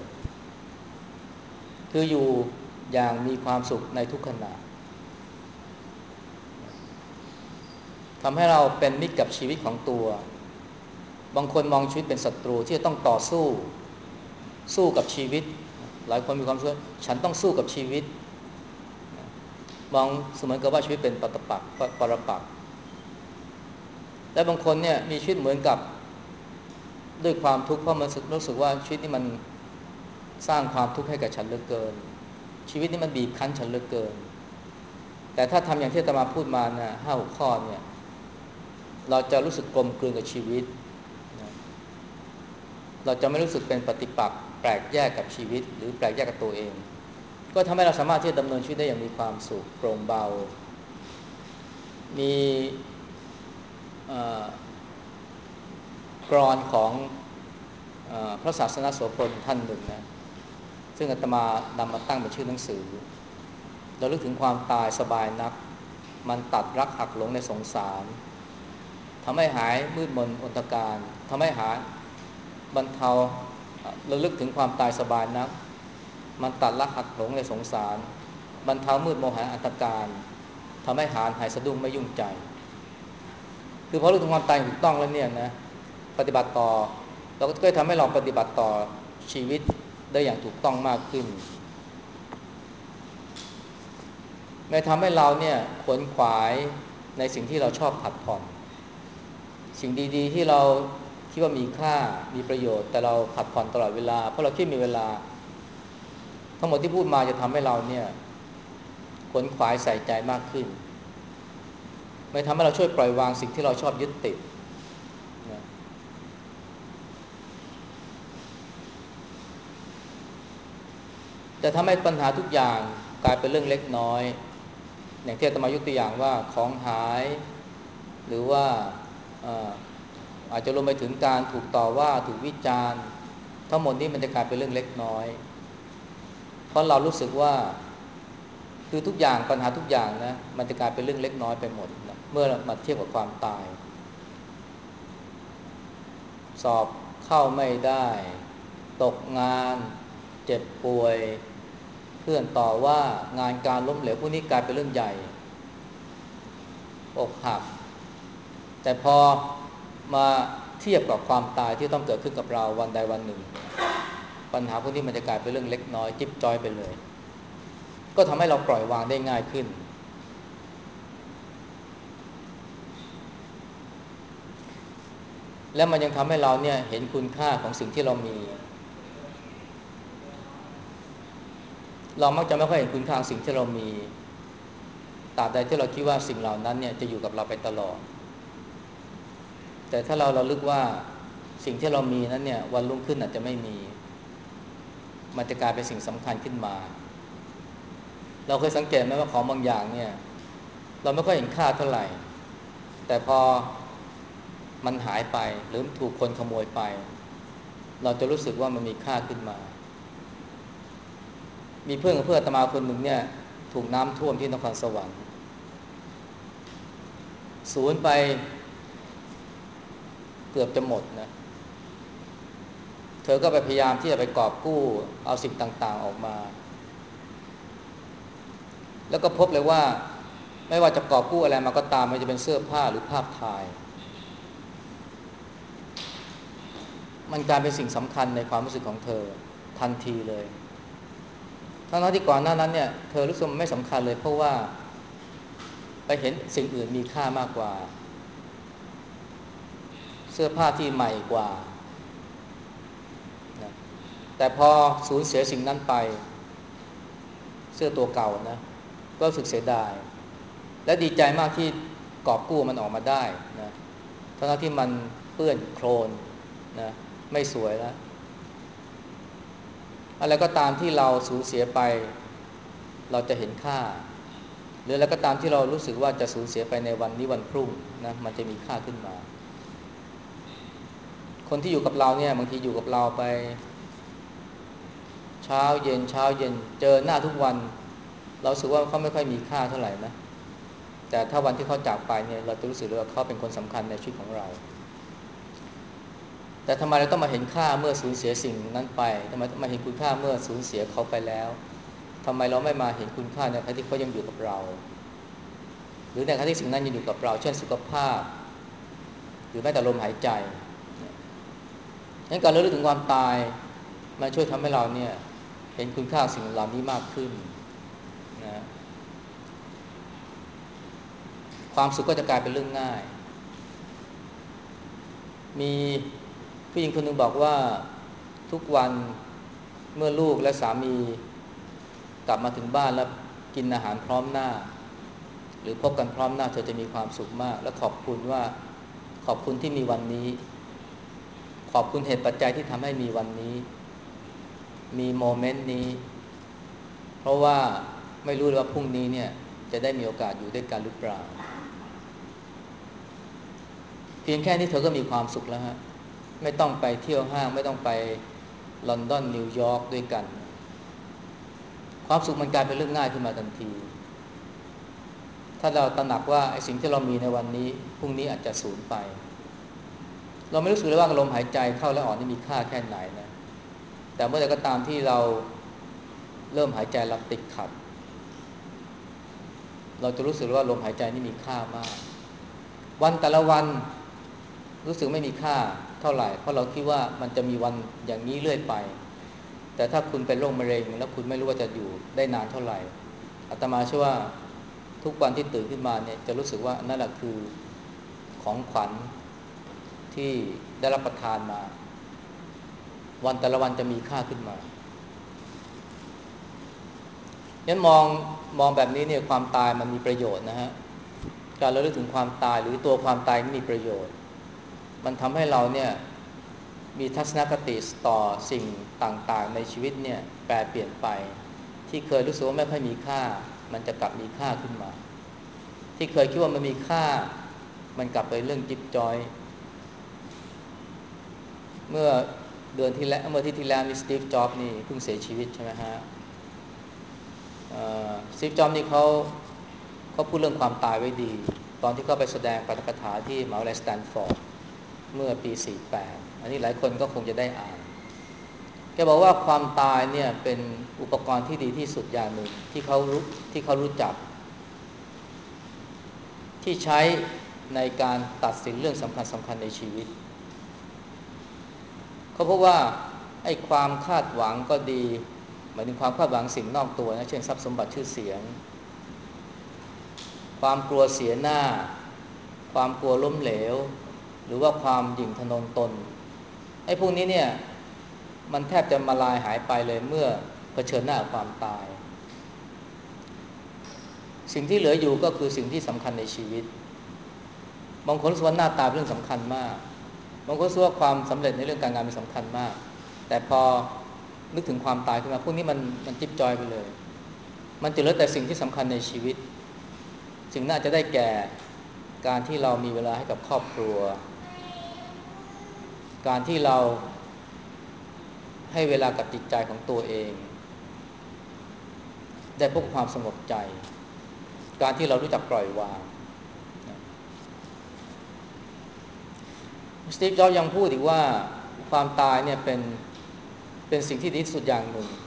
คืออยู่อย่างมีความสุขในทุกขณะทำให้เราเป็นมิตรกับชีวิตของตัวบางคนมองชีวิตเป็นศัตรูที่จะต้องต่อสู้กับชีวิตหลายคนมีความรู้สึกฉันต้องสู้กับชีวิตมองเสมือนกับว่าชีวิตเป็นปรปักษ์และบางคนเนี่ยมีชีวิตเหมือนกับด้วยความทุกข์เพราะมันรู้สึกว่าชีวิตนี้มันสร้างความทุกข์ให้กับฉันเหลือเกินชีวิตนี้มันบีบคั้นฉันเหลือเกินแต่ถ้าทำอย่างที่อาตมาพูดมานะ5-6 ข้อเนี่ยเราจะรู้สึกกลมกลืนกับชีวิตนะเราจะไม่รู้สึกเป็นปฏิปักษ์แปลกแยกกับชีวิตหรือแปลกแยกกับตัวเองก็ทำให้เราสามารถที่จะดำเนินชีวิตได้อย่างมีความสุขโปร่งเบามีกรอนของพระศาสนโสพลท่านหนึ่งนะซึ่งอาตมานำมาตั้งเป็นชื่อหนังสือเราลึกถึงความตายสบายนักมันตัดรักหักหลงในสงสารทำให้หายมืดมนอนตการทำให้หายบรรเทาเราลึกถึงความตายสบายนักมันตัดรักหักหลงในสงสารบรรเทามืดโมหะอันตการทำให้หายสะดุ้งไม่ยุ่งใจคือพอรู้ถึงความตายถูกต้องแล้วเนี่ยนะปฏิบัติต่อเราก็จะทำให้เราปฏิบัติต่อชีวิตได้อย่างถูกต้องมากขึ้นไม่ทำให้เราเนี่ยขวนขวายในสิ่งที่เราชอบผัดผ่อนสิ่งดีๆที่เราคิดว่ามีค่ามีประโยชน์แต่เราผัดผ่อนตลอดเวลาเพราะเราคิดมีเวลาทั้งหมดที่พูดมาจะทำให้เราเนี่ยขวนขวายใส่ใจมากขึ้นไม่ทำให้เราช่วยปล่อยวางสิ่งที่เราชอบยึดติดนะแต่ทำให้ปัญหาทุกอย่างกลายเป็นเรื่องเล็กน้อยอย่างที่อาตมายกตัวอย่างว่าของหายหรือว่าอาจจะรวมไปถึงการถูกต่อว่าถูกวิจารณ์ทั้งหมดนี้มันจะกลายเป็นเรื่องเล็กน้อยเพราะเรารู้สึกว่าคือทุกอย่างปัญหาทุกอย่างนะมันจะกลายเป็นเรื่องเล็กน้อยไปหมดนะเมื่อมาเทียบกับความตายสอบเข้าไม่ได้ตกงานเจ็บป่วยเพื่อนต่อว่างานการล้มเหลวพวกนี้กลายเป็นเรื่องใหญ่อกหักแต่พอมาเทียบกับความตายที่ต้องเกิดขึ้นกับเราวันใดวันหนึ่งปัญหาพวกนี้มันจะกลายเป็นเรื่องเล็กน้อยจิ๊บจ้อยไปเลยก็ทำให้เราปล่อยวางได้ง่ายขึ้นและมันยังทำให้เราเนี่ยเห็นคุณค่าของสิ่งที่เรามีเรามักจะไม่ค่อยเห็นคุณค่าของสิ่งที่เรามีตราบใดที่เราคิดว่าสิ่งเหล่านั้นเนี่ยจะอยู่กับเราไปตลอดแต่ถ้าเราลึกว่าสิ่งที่เรามีนั้นเนี่ยวันรุ่งขึ้นอาจจะไม่มีมันจะกลายเป็นสิ่งสำคัญขึ้นมาเราเคยสังเกตไหมว่าของบางอย่างเนี่ยเราไม่ค่อยเห็นค่าเท่าไหร่แต่พอมันหายไปหรือถูกคนขโมยไปเราจะรู้สึกว่ามันมีค่าขึ้นมามีเพื่อนอาตมาคนหนึ่งเนี่ยถูกน้ำท่วมที่นครสวรรค์สูญไปเกือบจะหมดนะเธอก็ไปพยายามที่จะไปกอบกู้เอาสิ่งต่างๆออกมาแล้วก็พบเลยว่าไม่ว่าจะกอบกู้อะไรมาก็ตามมันจะเป็นเสื้อผ้าหรือภาพถ่ายมันกลายเป็นสิ่งสำคัญในความรู้สึกของเธอทันทีเลยทั้งที่ก่อนหน้านั้นเนี่ยเธอรู้สึกไม่สำคัญเลยเพราะว่าไปเห็นสิ่งอื่นมีค่ามากกว่าเสื้อผ้าที่ใหม่กว่านะแต่พอสูญเสียสิ่งนั้นไปเสื้อตัวเก่านะก็รู้สึกเสียดายและดีใจมากที่กอบกู้มันออกมาได้นะทั้งที่มันเปื้อนโคลนนะไม่สวยแล้วอะไรก็ตามที่เราสูญเสียไปเราจะเห็นค่าหรืออะไรก็ตามที่เรารู้สึกว่าจะสูญเสียไปในวันนี้วันพรุ่งนะมันจะมีค่าขึ้นมาคนที่อยู่กับเราเนี่ยบางทีอยู่กับเราไปเช้าเย็นเช้าเย็นเจอหน้าทุกวันเราสึกว่าเขาไม่ค่อยมีค่าเท่าไหร่นะแต่ถ้าวันที่เขาจากไปเนี่ยเราจะรู้สึกว่าเขาเป็นคนสำคัญในชีวิตของเราแต่ทำไมเราต้องมาเห็นค่าเมื่อสูญเสียสิ่งนั้นไปทำไมต้องมาเห็นคุณค่าเมื่อสูญเสียเขาไปแล้วทำไมเราไม่มาเห็นคุณค่าในขณะที่เขายังอยู่กับเราหรือในขณะที่สิ่งนั้นยังอยู่กับเราเช่นสุขภาพหรือแม้แต่ลมหายใจงั้นการระลึกถึงความตายมันช่วยทำให้เราเนี่ยเห็นคุณค่าสิ่งเหล่านี้มากขึ้นนะความสุขก็จะกลายเป็นเรื่องง่ายมีผู้หญิงคนหนึ่งบอกว่าทุกวันเมื่อลูกและสามีกลับมาถึงบ้านแล้วกินอาหารพร้อมหน้าหรือพบกันพร้อมหน้าเธอจะมีความสุขมากและขอบคุณว่าขอบคุณที่มีวันนี้ขอบคุณเหตุปัจจัยที่ทำให้มีวันนี้มีโมเมนต์นี้เพราะว่าไม่รู้เลยว่าพรุ่งนี้เนี่ยจะได้มีโอกาสอยู่ด้วยกันหรือเปล่าเพียงแค่นี้เธอก็มีความสุขแล้วฮะไม่ต้องไปเที่ยวห้างไม่ต้องไปลอนดอนนิวยอร์กด้วยกันความสุขมันกลายเป็นเรื่องง่ายขึ้นมาทันทีถ้าเราตระหนักว่าไอ้สิ่งที่เรามีในวันนี้พรุ่งนี้อาจจะสูญไปเราไม่รู้สึกเลยว่าลมหายใจเข้าและออกนี่มีค่าแค่ไหนนะแต่เมื่อใดก็ตามที่เราเริ่มหายใจเราติดขัดเราจะรู้สึกว่าลมหายใจนี่มีค่ามากวันแต่ละวันรู้สึกไม่มีค่าเท่าไหร่เพราะเราคิดว่ามันจะมีวันอย่างนี้เรื่อยไปแต่ถ้าคุณเป็นโรคมะเร็งแล้วคุณไม่รู้ว่าจะอยู่ได้นานเท่าไหร่อาตมาเชื่อว่าทุกวันที่ตื่นขึ้นมาเนี่ยจะรู้สึกว่านั่นแหละคือของขวัญที่ได้รับประทานมาวันแต่ละวันจะมีค่าขึ้นมางั้นมองแบบนี้เนี่ยความตายมันมีประโยชน์นะฮะการระลึกถึงความตายหรือตัวความตายมีประโยชน์มันทำให้เราเนี่ยมีทัศนคติต่อสิ่งต่างๆในชีวิตเนี่ยแปรเปลี่ยนไปที่เคยรู้สึกว่าไม่ค่อยมีค่ามันจะกลับมีค่าขึ้นมาที่เคยคิดว่ามันมีค่ามันกลับไปเรื่องจิ๊บจ้อยเมื่อเดือนที่แล้วเมื่อที่แล้วนี่สตีฟจ็อบส์นี่เพิ่งเสียชีวิตใช่ไหมฮะสตีฟจ็อบส์นี่เขาพูดเรื่องความตายไว้ดีตอนที่เขาไปแสดงปาฐกถาที่มหาวิทยาลัยสแตนฟอร์ดเมื่อปี48อันนี้หลายคนก็คงจะได้อ่านแกบอกว่าความตายเนี่ยเป็นอุปกรณ์ที่ดีที่สุดอย่างหนึ่งที่เขารู้จักที่ใช้ในการตัดสินเรื่องสำคัญในชีวิตเขาพบว่าไอ้ความคาดหวังก็ดีหมายถึงความคาดหวังสิ่งนอกตัวนะเช่นทรัพย์สมบัติชื่อเสียงความกลัวเสียหน้าความกลัวล้มเหลวหรือว่าความหยิ่งทะนงตนไอ้พวกนี้เนี่ยมันแทบจะมาลายหายไปเลยเมื่อเผชิญหน้ากับความตายสิ่งที่เหลืออยู่ก็คือสิ่งที่สำคัญในชีวิตบางคนรู้สึกว่าหน้าตาเป็นเรื่องสำคัญมากบางคนรู้สึกว่าความสำเร็จในเรื่องการงานเป็นสำคัญมากแต่พอนึกถึงความตายขึ้นมาพวกนี้มันจิ๊บจอยไปเลยมันจะเหลือแต่สิ่งที่สำคัญในชีวิตสิ่งน่าจะได้แก่การที่เรามีเวลาให้กับครอบครัวการที่เราให้เวลากับจิตใจของตัวเองได้พบความสงบใจการที่เรารู้จักปล่อยวางสตีฟจ็อบส์ยังพูดอีกว่าความตายเนี่ยเป็นสิ่งที่ดีที่สุดอย่างหนึ่ง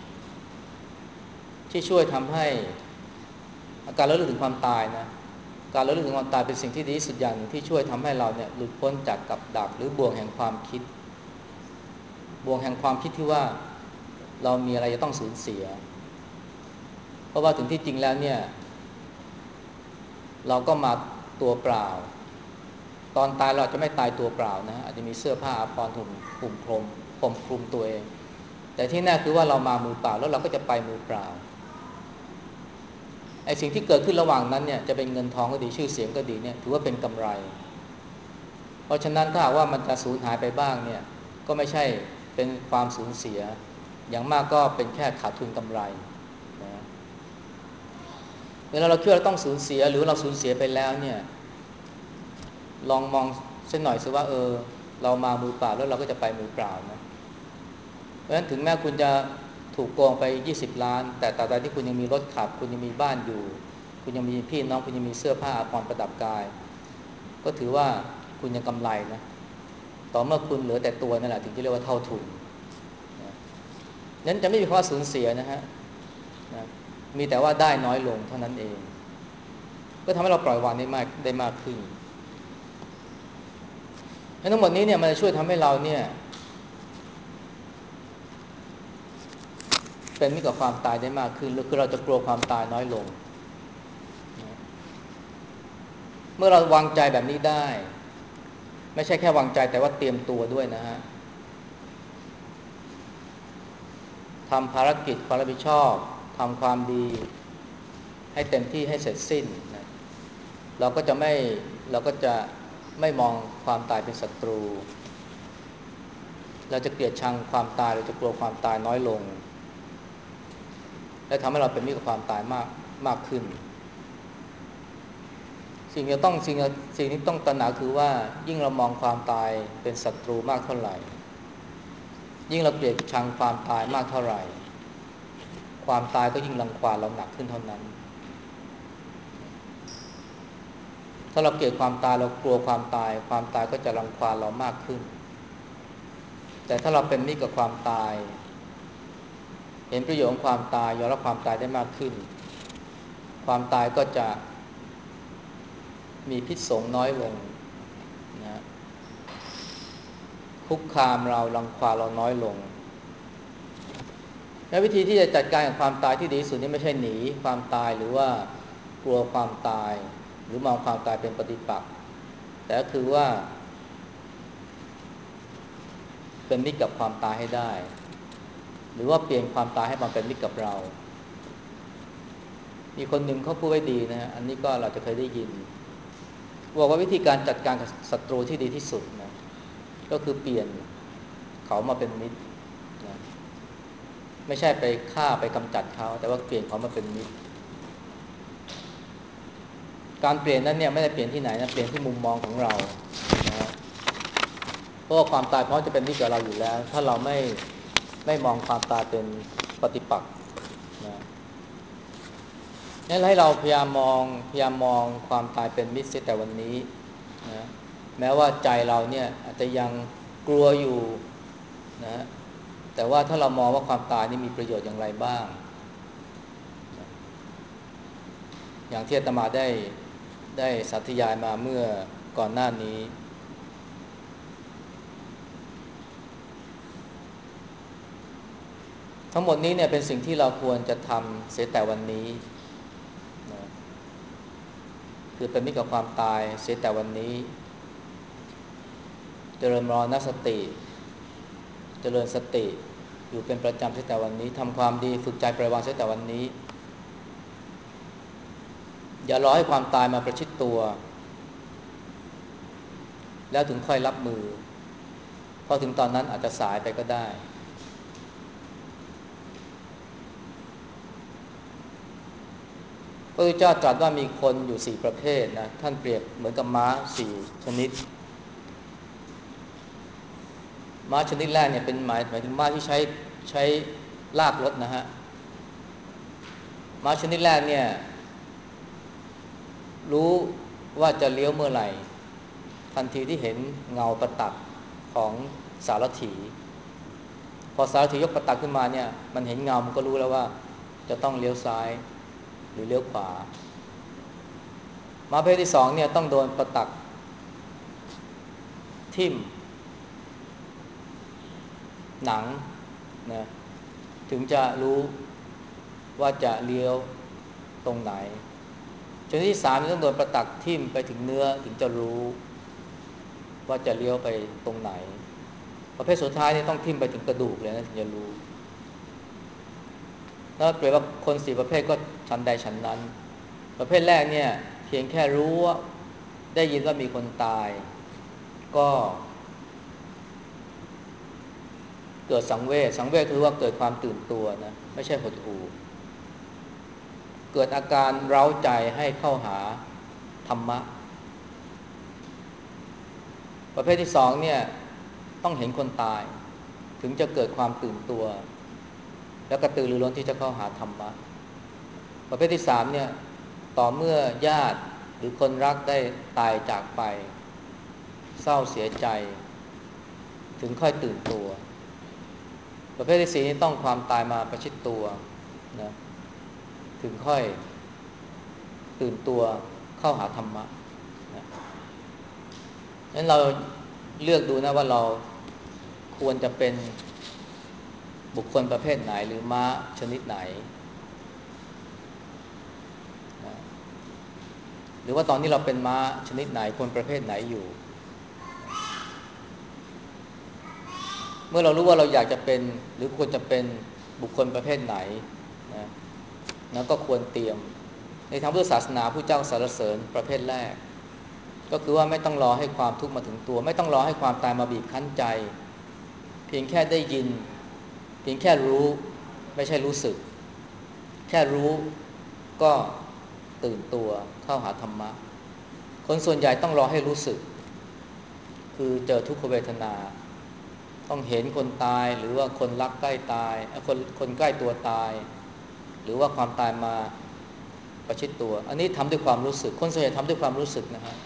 ที่ช่วยทำให้การระลึกถึงความตายนะการระลึกถึงความตายเป็นสิ่งที่ดีที่สุดอย่างหนึ่งที่ช่วยทำให้เราเนี่ยหลุดพ้นจากกับดักหรือบ่วงแห่งความคิดบ่วงแห่งความคิดที่ว่าเรามีอะไรจะต้องสูญเสียเพราะว่าถึงที่จริงแล้วเนี่ยเราก็มาตัวเปล่าตอนตายเราจะไม่ตายตัวเปล่านะอาจจะมีเสื้อผ้าอาภรณ์ห่มคลุมตัวเองแต่ที่แน่คือว่าเรามามือเปล่าแล้วเราก็จะไปมือเปล่าไอ้สิ่งที่เกิดขึ้นระหว่างนั้นเนี่ยจะเป็นเงินทองก็ดีชื่อเสียงก็ดีเนี่ยถือว่าเป็นกำไรเพราะฉะนั้นถ้าหากว่ามันจะสูญหายไปบ้างเนี่ยก็ไม่ใช่เป็นความสูญเสียอย่างมากก็เป็นแค่ขาดทุนกำไรนะเวลาเราคิดว่าเราต้องสูญเสียหรือเราสูญเสียไปแล้วเนี่ยลองมองสักหน่อยสิว่าเรามามือเปล่าแล้วเราก็จะไปมือเปล่านะเพราะฉะนั้นถึงแม้คุณจะถูกโกงไป20 ล้านแต่ตราบใดที่คุณยังมีรถขับคุณยังมีบ้านอยู่คุณยังมีพี่น้องคุณยังมีเสื้อผ้าอาภรณ์ประดับกายก็ถือว่าคุณยังกำไรนะต่อเมื่อคุณเหลือแต่ตัวนั่นแหละถึงจะเรียกว่าเท่าทุนนะนั้นจะไม่มีข้อสูญเสียนะฮะนะมีแต่ว่าได้น้อยลงเท่านั้นเองก็ทำให้เราปล่อยวางได้มากขึ้นทั้งหมดนี้เนี่ยมันจะช่วยทำให้เราเนี่ยเป็นมิตรกับความตายได้มากขึ้นหรือคือเราจะกลัวความตายน้อยลงนะเมื่อเราวางใจแบบนี้ได้ไม่ใช่แค่วางใจแต่ว่าเตรียมตัวด้วยนะฮะทำภารกิจความรับผิดชอบทำความดีให้เต็มที่ให้เสร็จสิ้นนะเราก็จะไม่มองความตายเป็นศัตรูเราจะเกลียดชังความตายเราจะกลัวความตายน้อยลงและทำให้เราเป็นมิตรกับความตายมากขึ้นสิ่งที่ต้องตระหนักคือว่ายิ่งเรามองความตายเป็นศัตรูมากเท่าไหร่ยิ่งเราเกลียดชังความตายมากเท่าไหร่ความตายก็ยิ่งรังควานเราหนักขึ้นเท่านั้นถ้าเราเกลียดความตายเรากลัวความตายความตายก็จะรังควานเรามากขึ้นแต่ถ้าเราเป็นมิตรกับความตายเห็นประโยชน์ของความตายยอมรับความตายได้มากขึ้นความตายก็จะมีพิษสงน้อยลงนะคุกคามเรารังควานเราน้อยลงและวิธีที่จะจัดการกับความตายที่ดีที่สุดนี่ไม่ใช่หนีความตายหรือว่ากลัวความตายหรือมองความตายเป็นปฏิปักษ์แต่ก็คือว่าเป็นมิตรกับความตายให้ได้หรือว่าเปลี่ยนความตายให้มันเป็นมิตรกับเรามีคนหนึ่งเขาพูดไว้ดีนะฮะอันนี้ก็เราจะเคยได้ยินบอกว่าวิธีการจัดการกับศัตรูที่ดีที่สุดนะก็คือเปลี่ยนเขามาเป็นมิตรนะไม่ใช่ไปฆ่าไปกำจัดเขาแต่ว่าเปลี่ยนเขามาเป็นมิตรการเปลี่ยนนั้นเนี่ยไม่ได้เปลี่ยนที่ไหนนะเปลี่ยนที่มุมมองของเรานะเพราะว่าความตายพร้อมจะเป็นมิตรกับเราอยู่แล้วถ้าเราไม่มองความตายเป็นปฏิปักษ์นะนั่นให้เราพยายามมองความตายเป็นมิตรเสียแต่วันนี้นะแม้ว่าใจเราเนี่ยอาจจะยังกลัวอยู่นะแต่ว่าถ้าเรามองว่าความตายนี่มีประโยชน์อย่างไรบ้างนะอย่างที่อาตมาได้สาธยายมาเมื่อก่อนหน้านี้ทั้งหมดนี้เนี่ยเป็นสิ่งที่เราควรจะทำเสียแต่วันนี้นะคือเป็นมิตรกับความตายเสียแต่วันนี้เจริญมรณสติเจริญสติอยู่เป็นประจำเสียแต่วันนี้ทำความดีฝึกใจปล่อยวางเสียแต่วันนี้อย่ารอให้ความตายมาประชิดตัวแล้วถึงค่อยรับมือพอถึงตอนนั้นอาจจะสายไปก็ได้พระพุทธเจ้าตรัสว่ามีคนอยู่4 ประเภทนะท่านเปรียบเหมือนกับม้า4 ชนิดม้าชนิดแรกเนี่ยเป็นหมายถึงม้าที่ใช้ลากรถนะฮะม้าชนิดแรกเนี่ยรู้ว่าจะเลี้ยวเมื่อไหร่ทันทีที่เห็นเงาประตักของสารถีพอสารถียกประตักขึ้นมาเนี่ยมันเห็นเงามันก็รู้แล้วว่าจะต้องเลี้ยวซ้ายหรือเลี้ยวขวาม้าประเภทที่2เนี่ยต้องโดนประตักทิ่มหนังนะถึงจะรู้ว่าจะเลี้ยวตรงไหนชนิดที่3ต้องโดนประตักทิ่มไปถึงเนื้อถึงจะรู้ว่าจะเลี้ยวไปตรงไหนประเภทสุดท้ายนี่ต้องทิ่มไปถึงกระดูกเลยนะถึงจะรู้แล้วเปรียบว่าคน4 ประเภทก็ชั้นใดชั้นนั้นประเภทแรกเนี่ยเพียงแค่รู้ว่าได้ยินว่ามีคนตายก็เกิดสังเวชคือว่าเกิดความตื่นตัวนะไม่ใช่หดหู่เกิดอาการเร้าใจให้เข้าหาธรรมะประเภทที่สองเนี่ยต้องเห็นคนตายถึงจะเกิดความตื่นตัวแล้วกระตือรือร้นที่จะเข้าหาธรรมะประเภทที่สามเนี่ยต่อเมื่อญาติหรือคนรักได้ตายจากไปเศร้าเสียใจถึงค่อยตื่นตัวประเภทที่สี่นี่ต้องความตายมาประชิดตัวนะถึงค่อยตื่นตัวเข้าหาธรรมะนะงั้นเราเลือกดูนะว่าเราควรจะเป็นบุคคลประเภทไหนหรือม้าชนิดไหนนะหรือว่าตอนนี้เราเป็นม้าชนิดไหนคนประเภทไหนอยู่เมื่อเรารู้ว่าเราอยากจะเป็นหรือควรจะเป็นบุคคลประเภทไหนนะก็ควรเตรียมในทางพุทธศาสนาผู้เจ้าสรรเสริญประเภทแรกก็คือว่าไม่ต้องรอให้ความทุกข์มาถึงตัวไม่ต้องรอให้ความตายมาบีบคั้นใจเพียงแค่ได้ยินเพียงแค่รู้ไม่ใช่รู้สึกแค่รู้ก็ตื่นตัวเข้าหาธรรมะคนส่วนใหญ่ต้องรอให้รู้สึกคือเจอทุกขเวทนาต้องเห็นคนตายหรือว่าคนรักใกล้ตายคนใกล้ตัวตายหรือว่าความตายมาประชิดตัวอันนี้ทำด้วยความรู้สึกคนส่วนใหญ่ทำด้วยความรู้สึกนะฮะ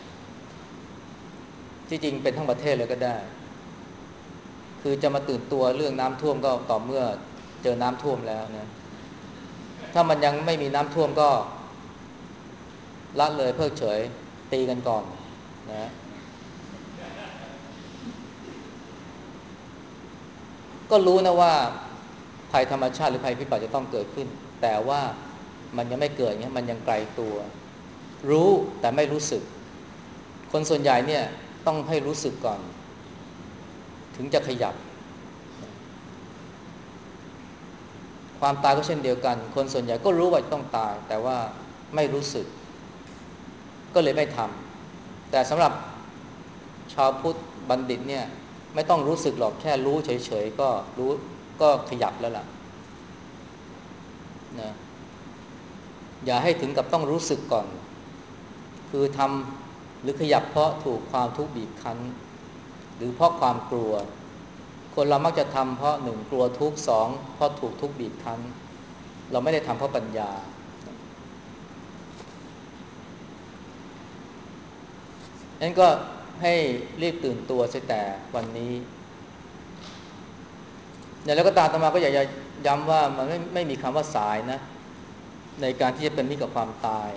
ที่จริงเป็นทั้งประเทศเลยก็ได้คือจะมาตื่นตัวเรื่องน้ำท่วมก็ต่อเมื่อเจอน้ำท่วมแล้วนะถ้ามันยังไม่มีน้ำท่วมก็ละเลยเพิกเฉยตีกันก่อนนะก็รู้นะว่าภัยธรรมชาติหรือภัยพิบัติจะต้องเกิดขึ้นแต่ว่ามันยังไม่เกิดเนี่ยมันยังไกลตัวรู้แต่ไม่รู้สึกคนส่วนใหญ่เนี่ยต้องให้รู้สึกก่อนถึงจะขยับความตายก็เช่นเดียวกันคนส่วนใหญ่ก็รู้ว่าต้องตายแต่ว่าไม่รู้สึกก็เลยไม่ทำแต่สำหรับชาวพุทธบัณฑิตเนี่ยไม่ต้องรู้สึกหรอกแค่รู้เฉยๆก็รู้ก็ขยับแล้วล่ะนะอย่าให้ถึงกับต้องรู้สึกก่อนคือทำหรือขยับเพราะถูกความทุกข์บีบคั้นหรือเพราะความกลัวคนเรามักจะทำเพราะหนึ่งกลัวทุกข์สองเพราะถูกทุกข์บีบคั้นเราไม่ได้ทำเพราะปัญญานั้นก็ให้รีบตื่นตัวเสียแต่วันนี้อย่างไรก็ตามอาตมาก็อยากจะย้ำว่ามันไม่มีคำว่าสายนะในการที่จะเป็นมิตรกับความตาย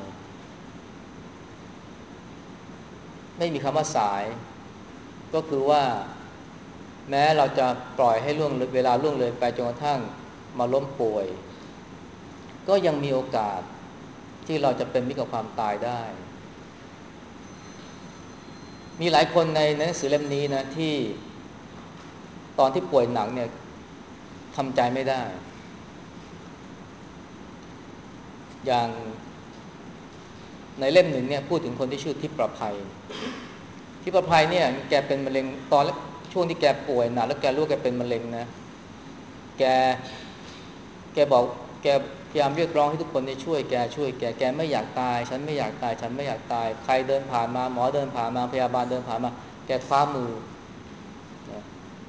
ไม่มีคำว่าสายก็คือว่าแม้เราจะปล่อยให้เวลาล่วงเลยไปจนกระทั่งมาล้มป่วยก็ยังมีโอกาสที่เราจะเป็นมิตรกับความตายได้มีหลายคนในหนังสือเล่มนี้นะที่ตอนที่ป่วยหนักเนี่ยทำใจไม่ได้อย่างในเล่มหนึ่งเนี่ยพูดถึงคนที่ชื่อทิพย์ประภัยเนี่ยแกเป็นมะเร็งตอนช่วงที่แกป่วยหนักแล้วแกรู้แกเป็นมะเร็งนะแกบอกแกพยายามเรียกร้องให้ทุกคนได้ช่วยแกไม่อยากตายฉันไม่อยากตายฉันไม่อยากตายใครเดินผ่านมาหมอเดินผ่านมาพยาบาลเดินผ่านมาแกคว้ามือนะ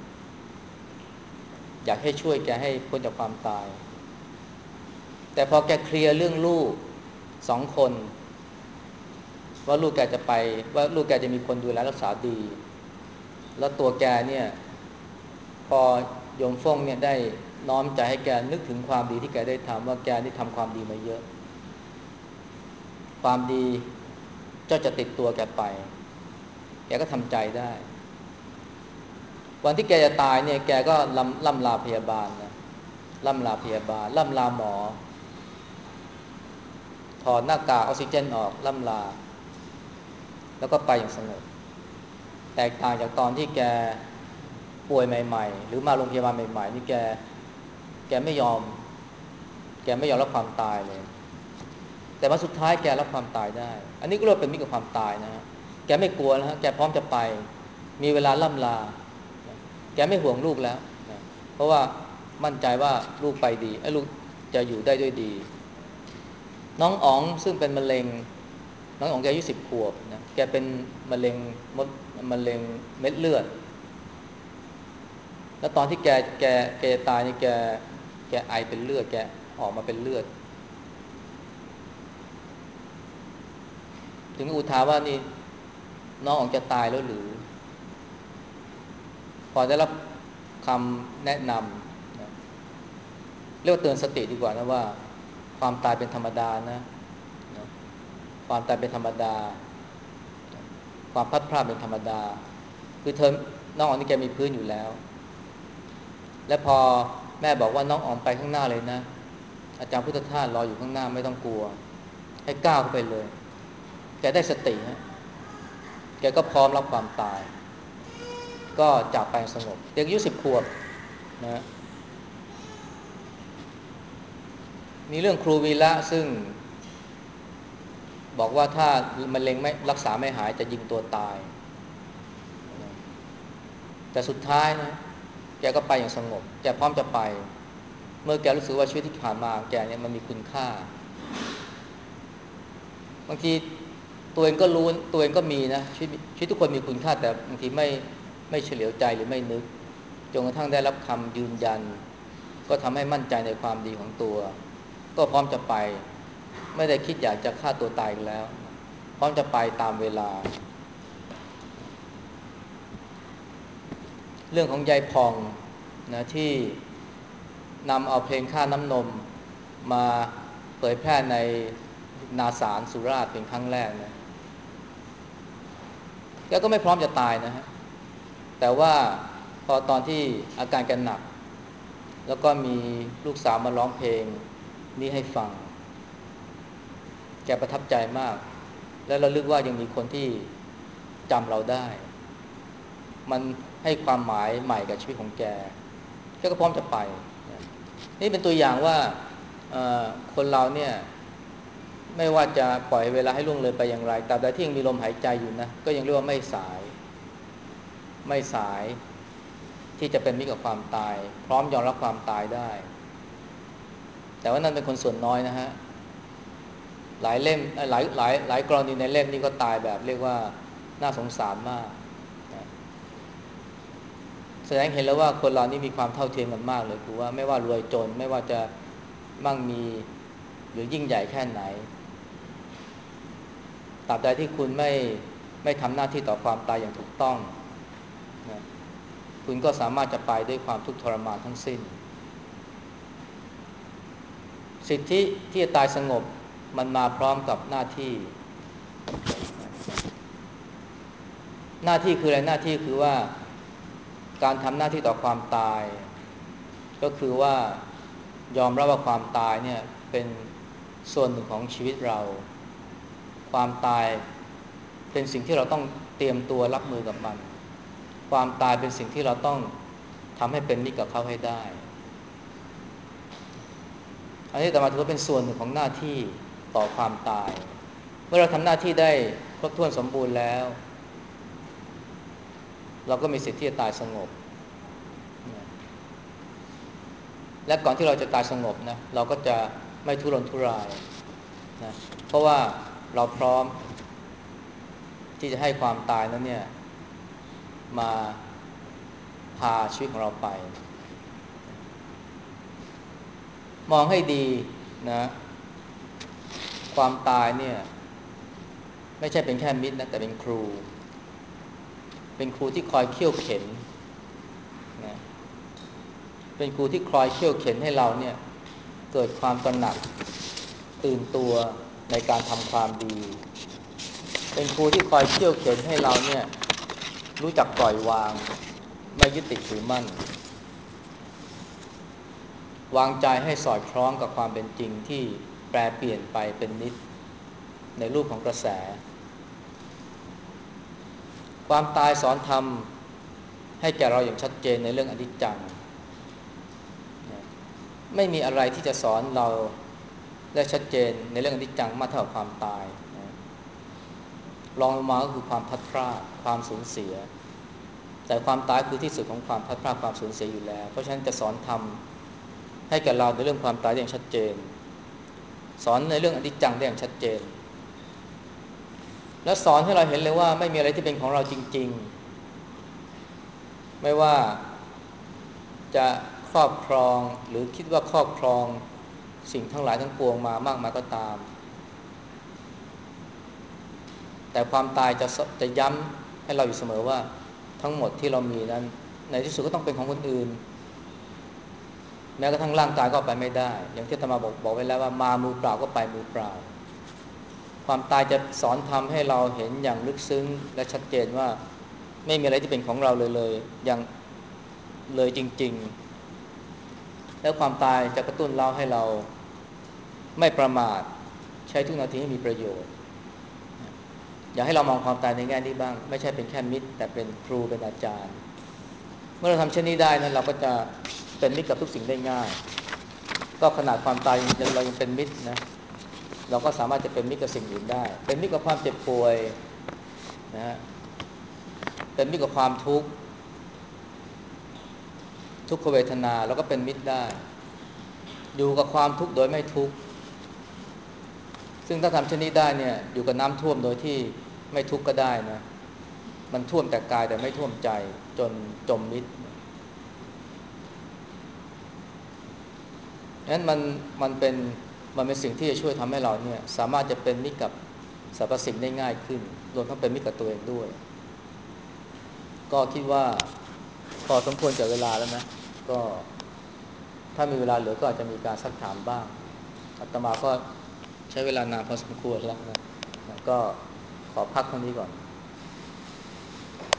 อยากให้ช่วยแกให้พ้นจากความตายแต่พอแกเคลียร์เรื่องลูก2 คนว่าลูกแกจะไปว่าลูกแกจะมีคนดูแลรักษาดีแล้วตัวแกเนี่ยพอโยมฟ่งเนี่ยได้น้อมใจให้แกนึกถึงความดีที่แกได้ทำว่าแกนี่ทำความดีมาเยอะความดีเจ้าจะติดตัวแกไปแกก็ทำใจได้วันที่แกจะตายเนี่ยแกก็ล่ำลาพยาบาลนะล่ำลาพยาบาลล่ำลาหมอถอดหน้ากากออกซิเจนออกล่ำลาแล้วก็ไปอย่างสงบแตกต่างจากตอนที่แกป่วยใหม่ๆหรือมาโรงพยาบาลใหม่ๆนี่แกไม่ยอมรับความตายเลยแต่ว่าสุดท้ายแกรับความตายได้อันนี้ก็เรียกเป็นมิตรกับความตายนะฮะแกไม่กลัวนะฮะแกพร้อมจะไปมีเวลาล่ำลาแกไม่ห่วงลูกแล้วนะเพราะว่ามั่นใจว่าลูกไปดีลูกจะอยู่ได้ด้วยดีน้องอ๋องซึ่งเป็นมะเร็งน้องอ๋องแกอายุ10 ขวบนะแกเป็นมะเร็งมะเร็งเม็ดเลือดแล้วตอนที่แกตายนี่แกไอเป็นเลือดแกออกมาเป็นเลือดถึงอุทานว่านี่น้องอ๋องจะตายแล้วหรือพอได้รับคำแนะนำนะเรียกว่าเตือนสติดีกว่านะว่าความตายเป็นธรรมดานะความตายเป็นธรรมดาความพลัดพรากเป็นธรรมดาคือเธอน้องอ๋องนี่แกมีพื้นอยู่แล้วและพอแม่บอกว่าน้องอ๋องไปข้างหน้าเลยนะอาจารย์พุทธทาสรออยู่ข้างหน้าไม่ต้องกลัวให้ก้าวเข้าไปเลยแกได้สติฮะแกก็พร้อมรับความตายก็จากไปสงบเด็กอายุ10 ขวบนะมีเรื่องครูวีระซึ่งบอกว่าถ้ามะเร็งไม่รักษาไม่หายจะยิงตัวตายแต่สุดท้ายนะแกก็ไปอย่างสงบแกพร้อมจะไปเมื่อแกรู้สึกว่าชีวิตที่ผ่านมาแกเนี่ยมันมีคุณค่าบางทีตัวเองก็รู้ตัวเองก็มีนะชีวิตทุกคนมีคุณค่าแต่บางทีไม่เฉลียวใจหรือไม่นึกจนกระทั่งได้รับคำยืนยันก็ทำให้มั่นใจในความดีของตัวก็พร้อมจะไปไม่ได้คิดอยากจะฆ่าตัวตายอีกแล้วพร้อมจะไปตามเวลาเรื่องของยายพองนะที่นำเอาเพลงค่าน้ำนมมาเผยแพร่ในนาสารสุราษฎร์เป็นครั้งแรกนะแกก็ไม่พร้อมจะตายนะฮะแต่ว่าพอตอนที่อาการแกหนักแล้วก็มีลูกสาวมาร้องเพลงนี้ให้ฟังแกประทับใจมากและระลึกว่ายังมีคนที่จำเราได้มันให้ความหมายใหม่กับชีวิตของแกก็พร้อมจะไปนี่เป็นตัวอย่างว่าคนเราเนี่ยไม่ว่าจะปล่อยเวลาให้ล่วงเลยไปอย่างไรตราบใดที่ยังมีลมหายใจอยู่นะก็ยังเรียกว่าไม่สายที่จะเป็นมิตรกับความตายพร้อมยอมรับความตายได้แต่ว่านั่นเป็นคนส่วนน้อยนะฮะหลายเล่มหลายกรณีในเล่มนี้ก็ตายแบบเรียกว่าน่าสงสารมากนะแสดงเห็นแล้วว่าคนเรานี่มีความเท่าเทียมกันมากเลยคือว่าไม่ว่ารวยจนไม่ว่าจะมั่งมีหรือยิ่งใหญ่แค่ไหนตราบใดที่คุณไม่ทำหน้าที่ต่อความตายอย่างถูกต้องนะคุณก็สามารถจะไปด้วยความทุกข์ทรมานทั้งสิ้นสิทธิที่จะตายสงบมันมาพร้อมกับหน้าที่หน้าที่คืออะไรหน้าที่คือว่าการทำหน้าที่ต่อความตายก็คือว่ายอมรับว่าความตายเนี่ยเป็นส่วนหนึ่งของชีวิตเราความตายเป็นสิ่งที่เราต้องเตรียมตัวรับมือกับมันความตายเป็นสิ่งที่เราต้องทำให้เป็นมิตรกับเขาให้ได้อันนี้แต่มาถือว่าเป็นส่วนหนึ่งของหน้าที่ต่อความตายเมื่อเราทำหน้าที่ได้ครบถ้วนสมบูรณ์แล้วเราก็มีสิทธิ์ที่จะตายสงบและก่อนที่เราจะตายสงบนะเราก็จะไม่ทุรนทุรายนะเพราะว่าเราพร้อมที่จะให้ความตายนั้นเนี่ยมาพาชีวิตของเราไปมองให้ดีนะความตายเนี่ยไม่ใช่เป็นแค่มิตรนะแต่เป็นครูที่คอยเคี่ยวเข็นนะเป็นครูที่คอยเคี่ยวเข็นให้เราเนี่ยเกิดความตระหนักตื่นตัวในการทำความดีเป็นครูที่คอยเคี่ยวเข็นให้เราเนี่ยรู้จักปล่อยวางไม่ยึดติดถือมั่นวางใจให้สอดคล้องกับความเป็นจริงที่แปรเปลี่ยนไปเป็นนิจในรูปของกระแสความตายสอนธรรมให้แก่เราอย่างชัดเจนในเรื่องอนิจจังไม่มีอะไรที่จะสอนเราได้ชัดเจนในเรื่องอนิจจังมากเท่ากับความตายรองลงมาก็คือความพลัดพรากความสูญเสียแต่ความตายคือที่สุดของความพลัดพรากความสูญเสียอยู่แล้วเพราะฉะนั้นจะสอนธรรมให้แก่เราในเรื่องความตายอย่างชัดเจนสอนในเรื่องอนิจจังได้อย่างชัดเจนและสอนให้เราเห็นเลยว่าไม่มีอะไรที่เป็นของเราจริงๆไม่ว่าจะครอบครองหรือคิดว่าครอบครองสิ่งทั้งหลายทั้งปวงมามากมายก็ตามแต่ความตายจะย้ำให้เราอยู่เสมอว่าทั้งหมดที่เรามีนั้นในที่สุดก็ต้องเป็นของคนอื่นแม้กระทั่งร่างกายก็ไปไม่ได้อย่างที่อาตมาบอกไว้แล้วว่ามามือเปล่าก็ไปมือเปล่าความตายจะสอนทำให้เราเห็นอย่างลึกซึ้งและชัดเจนว่าไม่มีอะไรที่เป็นของเราเลยอย่างเลยจริงๆแล้วความตายจะกระตุ้นเราให้เราไม่ประมาทใช้ทุกนาทีให้มีประโยชน์อยากให้เรามองความตายในแง่นี้บ้างไม่ใช่เป็นแค่มิตรแต่เป็นครูเป็นอาจารย์เมื่อเราทำเช่นนี้ได้นั้นเราก็จะเป็นมิตรกับทุกสิ่งได้ง่ายก็ขนาดความตายเรายังเป็นมิตรนะเราก็สามารถจะเป็นมิตรกับสิ่งอื่นได้เป็นมิตรกับความเจ็บป่วยนะฮะเป็นมิตรกับความทุกขเวทนาแล้วก็เป็นมิตรได้อยู่กับความทุกข์โดยไม่ทุกข์ซึ่งถ้าทำเช่นนี้ได้เนี่ยอยู่กับน้ำท่วมโดยที่ไม่ทุกข์ก็ได้นะมันท่วมแต่กายแต่ไม่ท่วมใจจนจมมิตรนั้นมันเป็นสิ่งที่จะช่วยทำให้เราเนี่ยสามารถจะเป็นมิตรกับสรรพสิ่งได้ง่ายขึ้นรวมทั้งเป็นมิตรกับตัวเองด้วยก็คิดว่าพอสมควรแก่เวลาแล้วนะก็ถ้ามีเวลาเหลือก็อาจจะมีการซักถามบ้างอาตมาก็ใช้เวลานานพอสมควรแล้วนะก็ขอพักเท่านี้ก่อน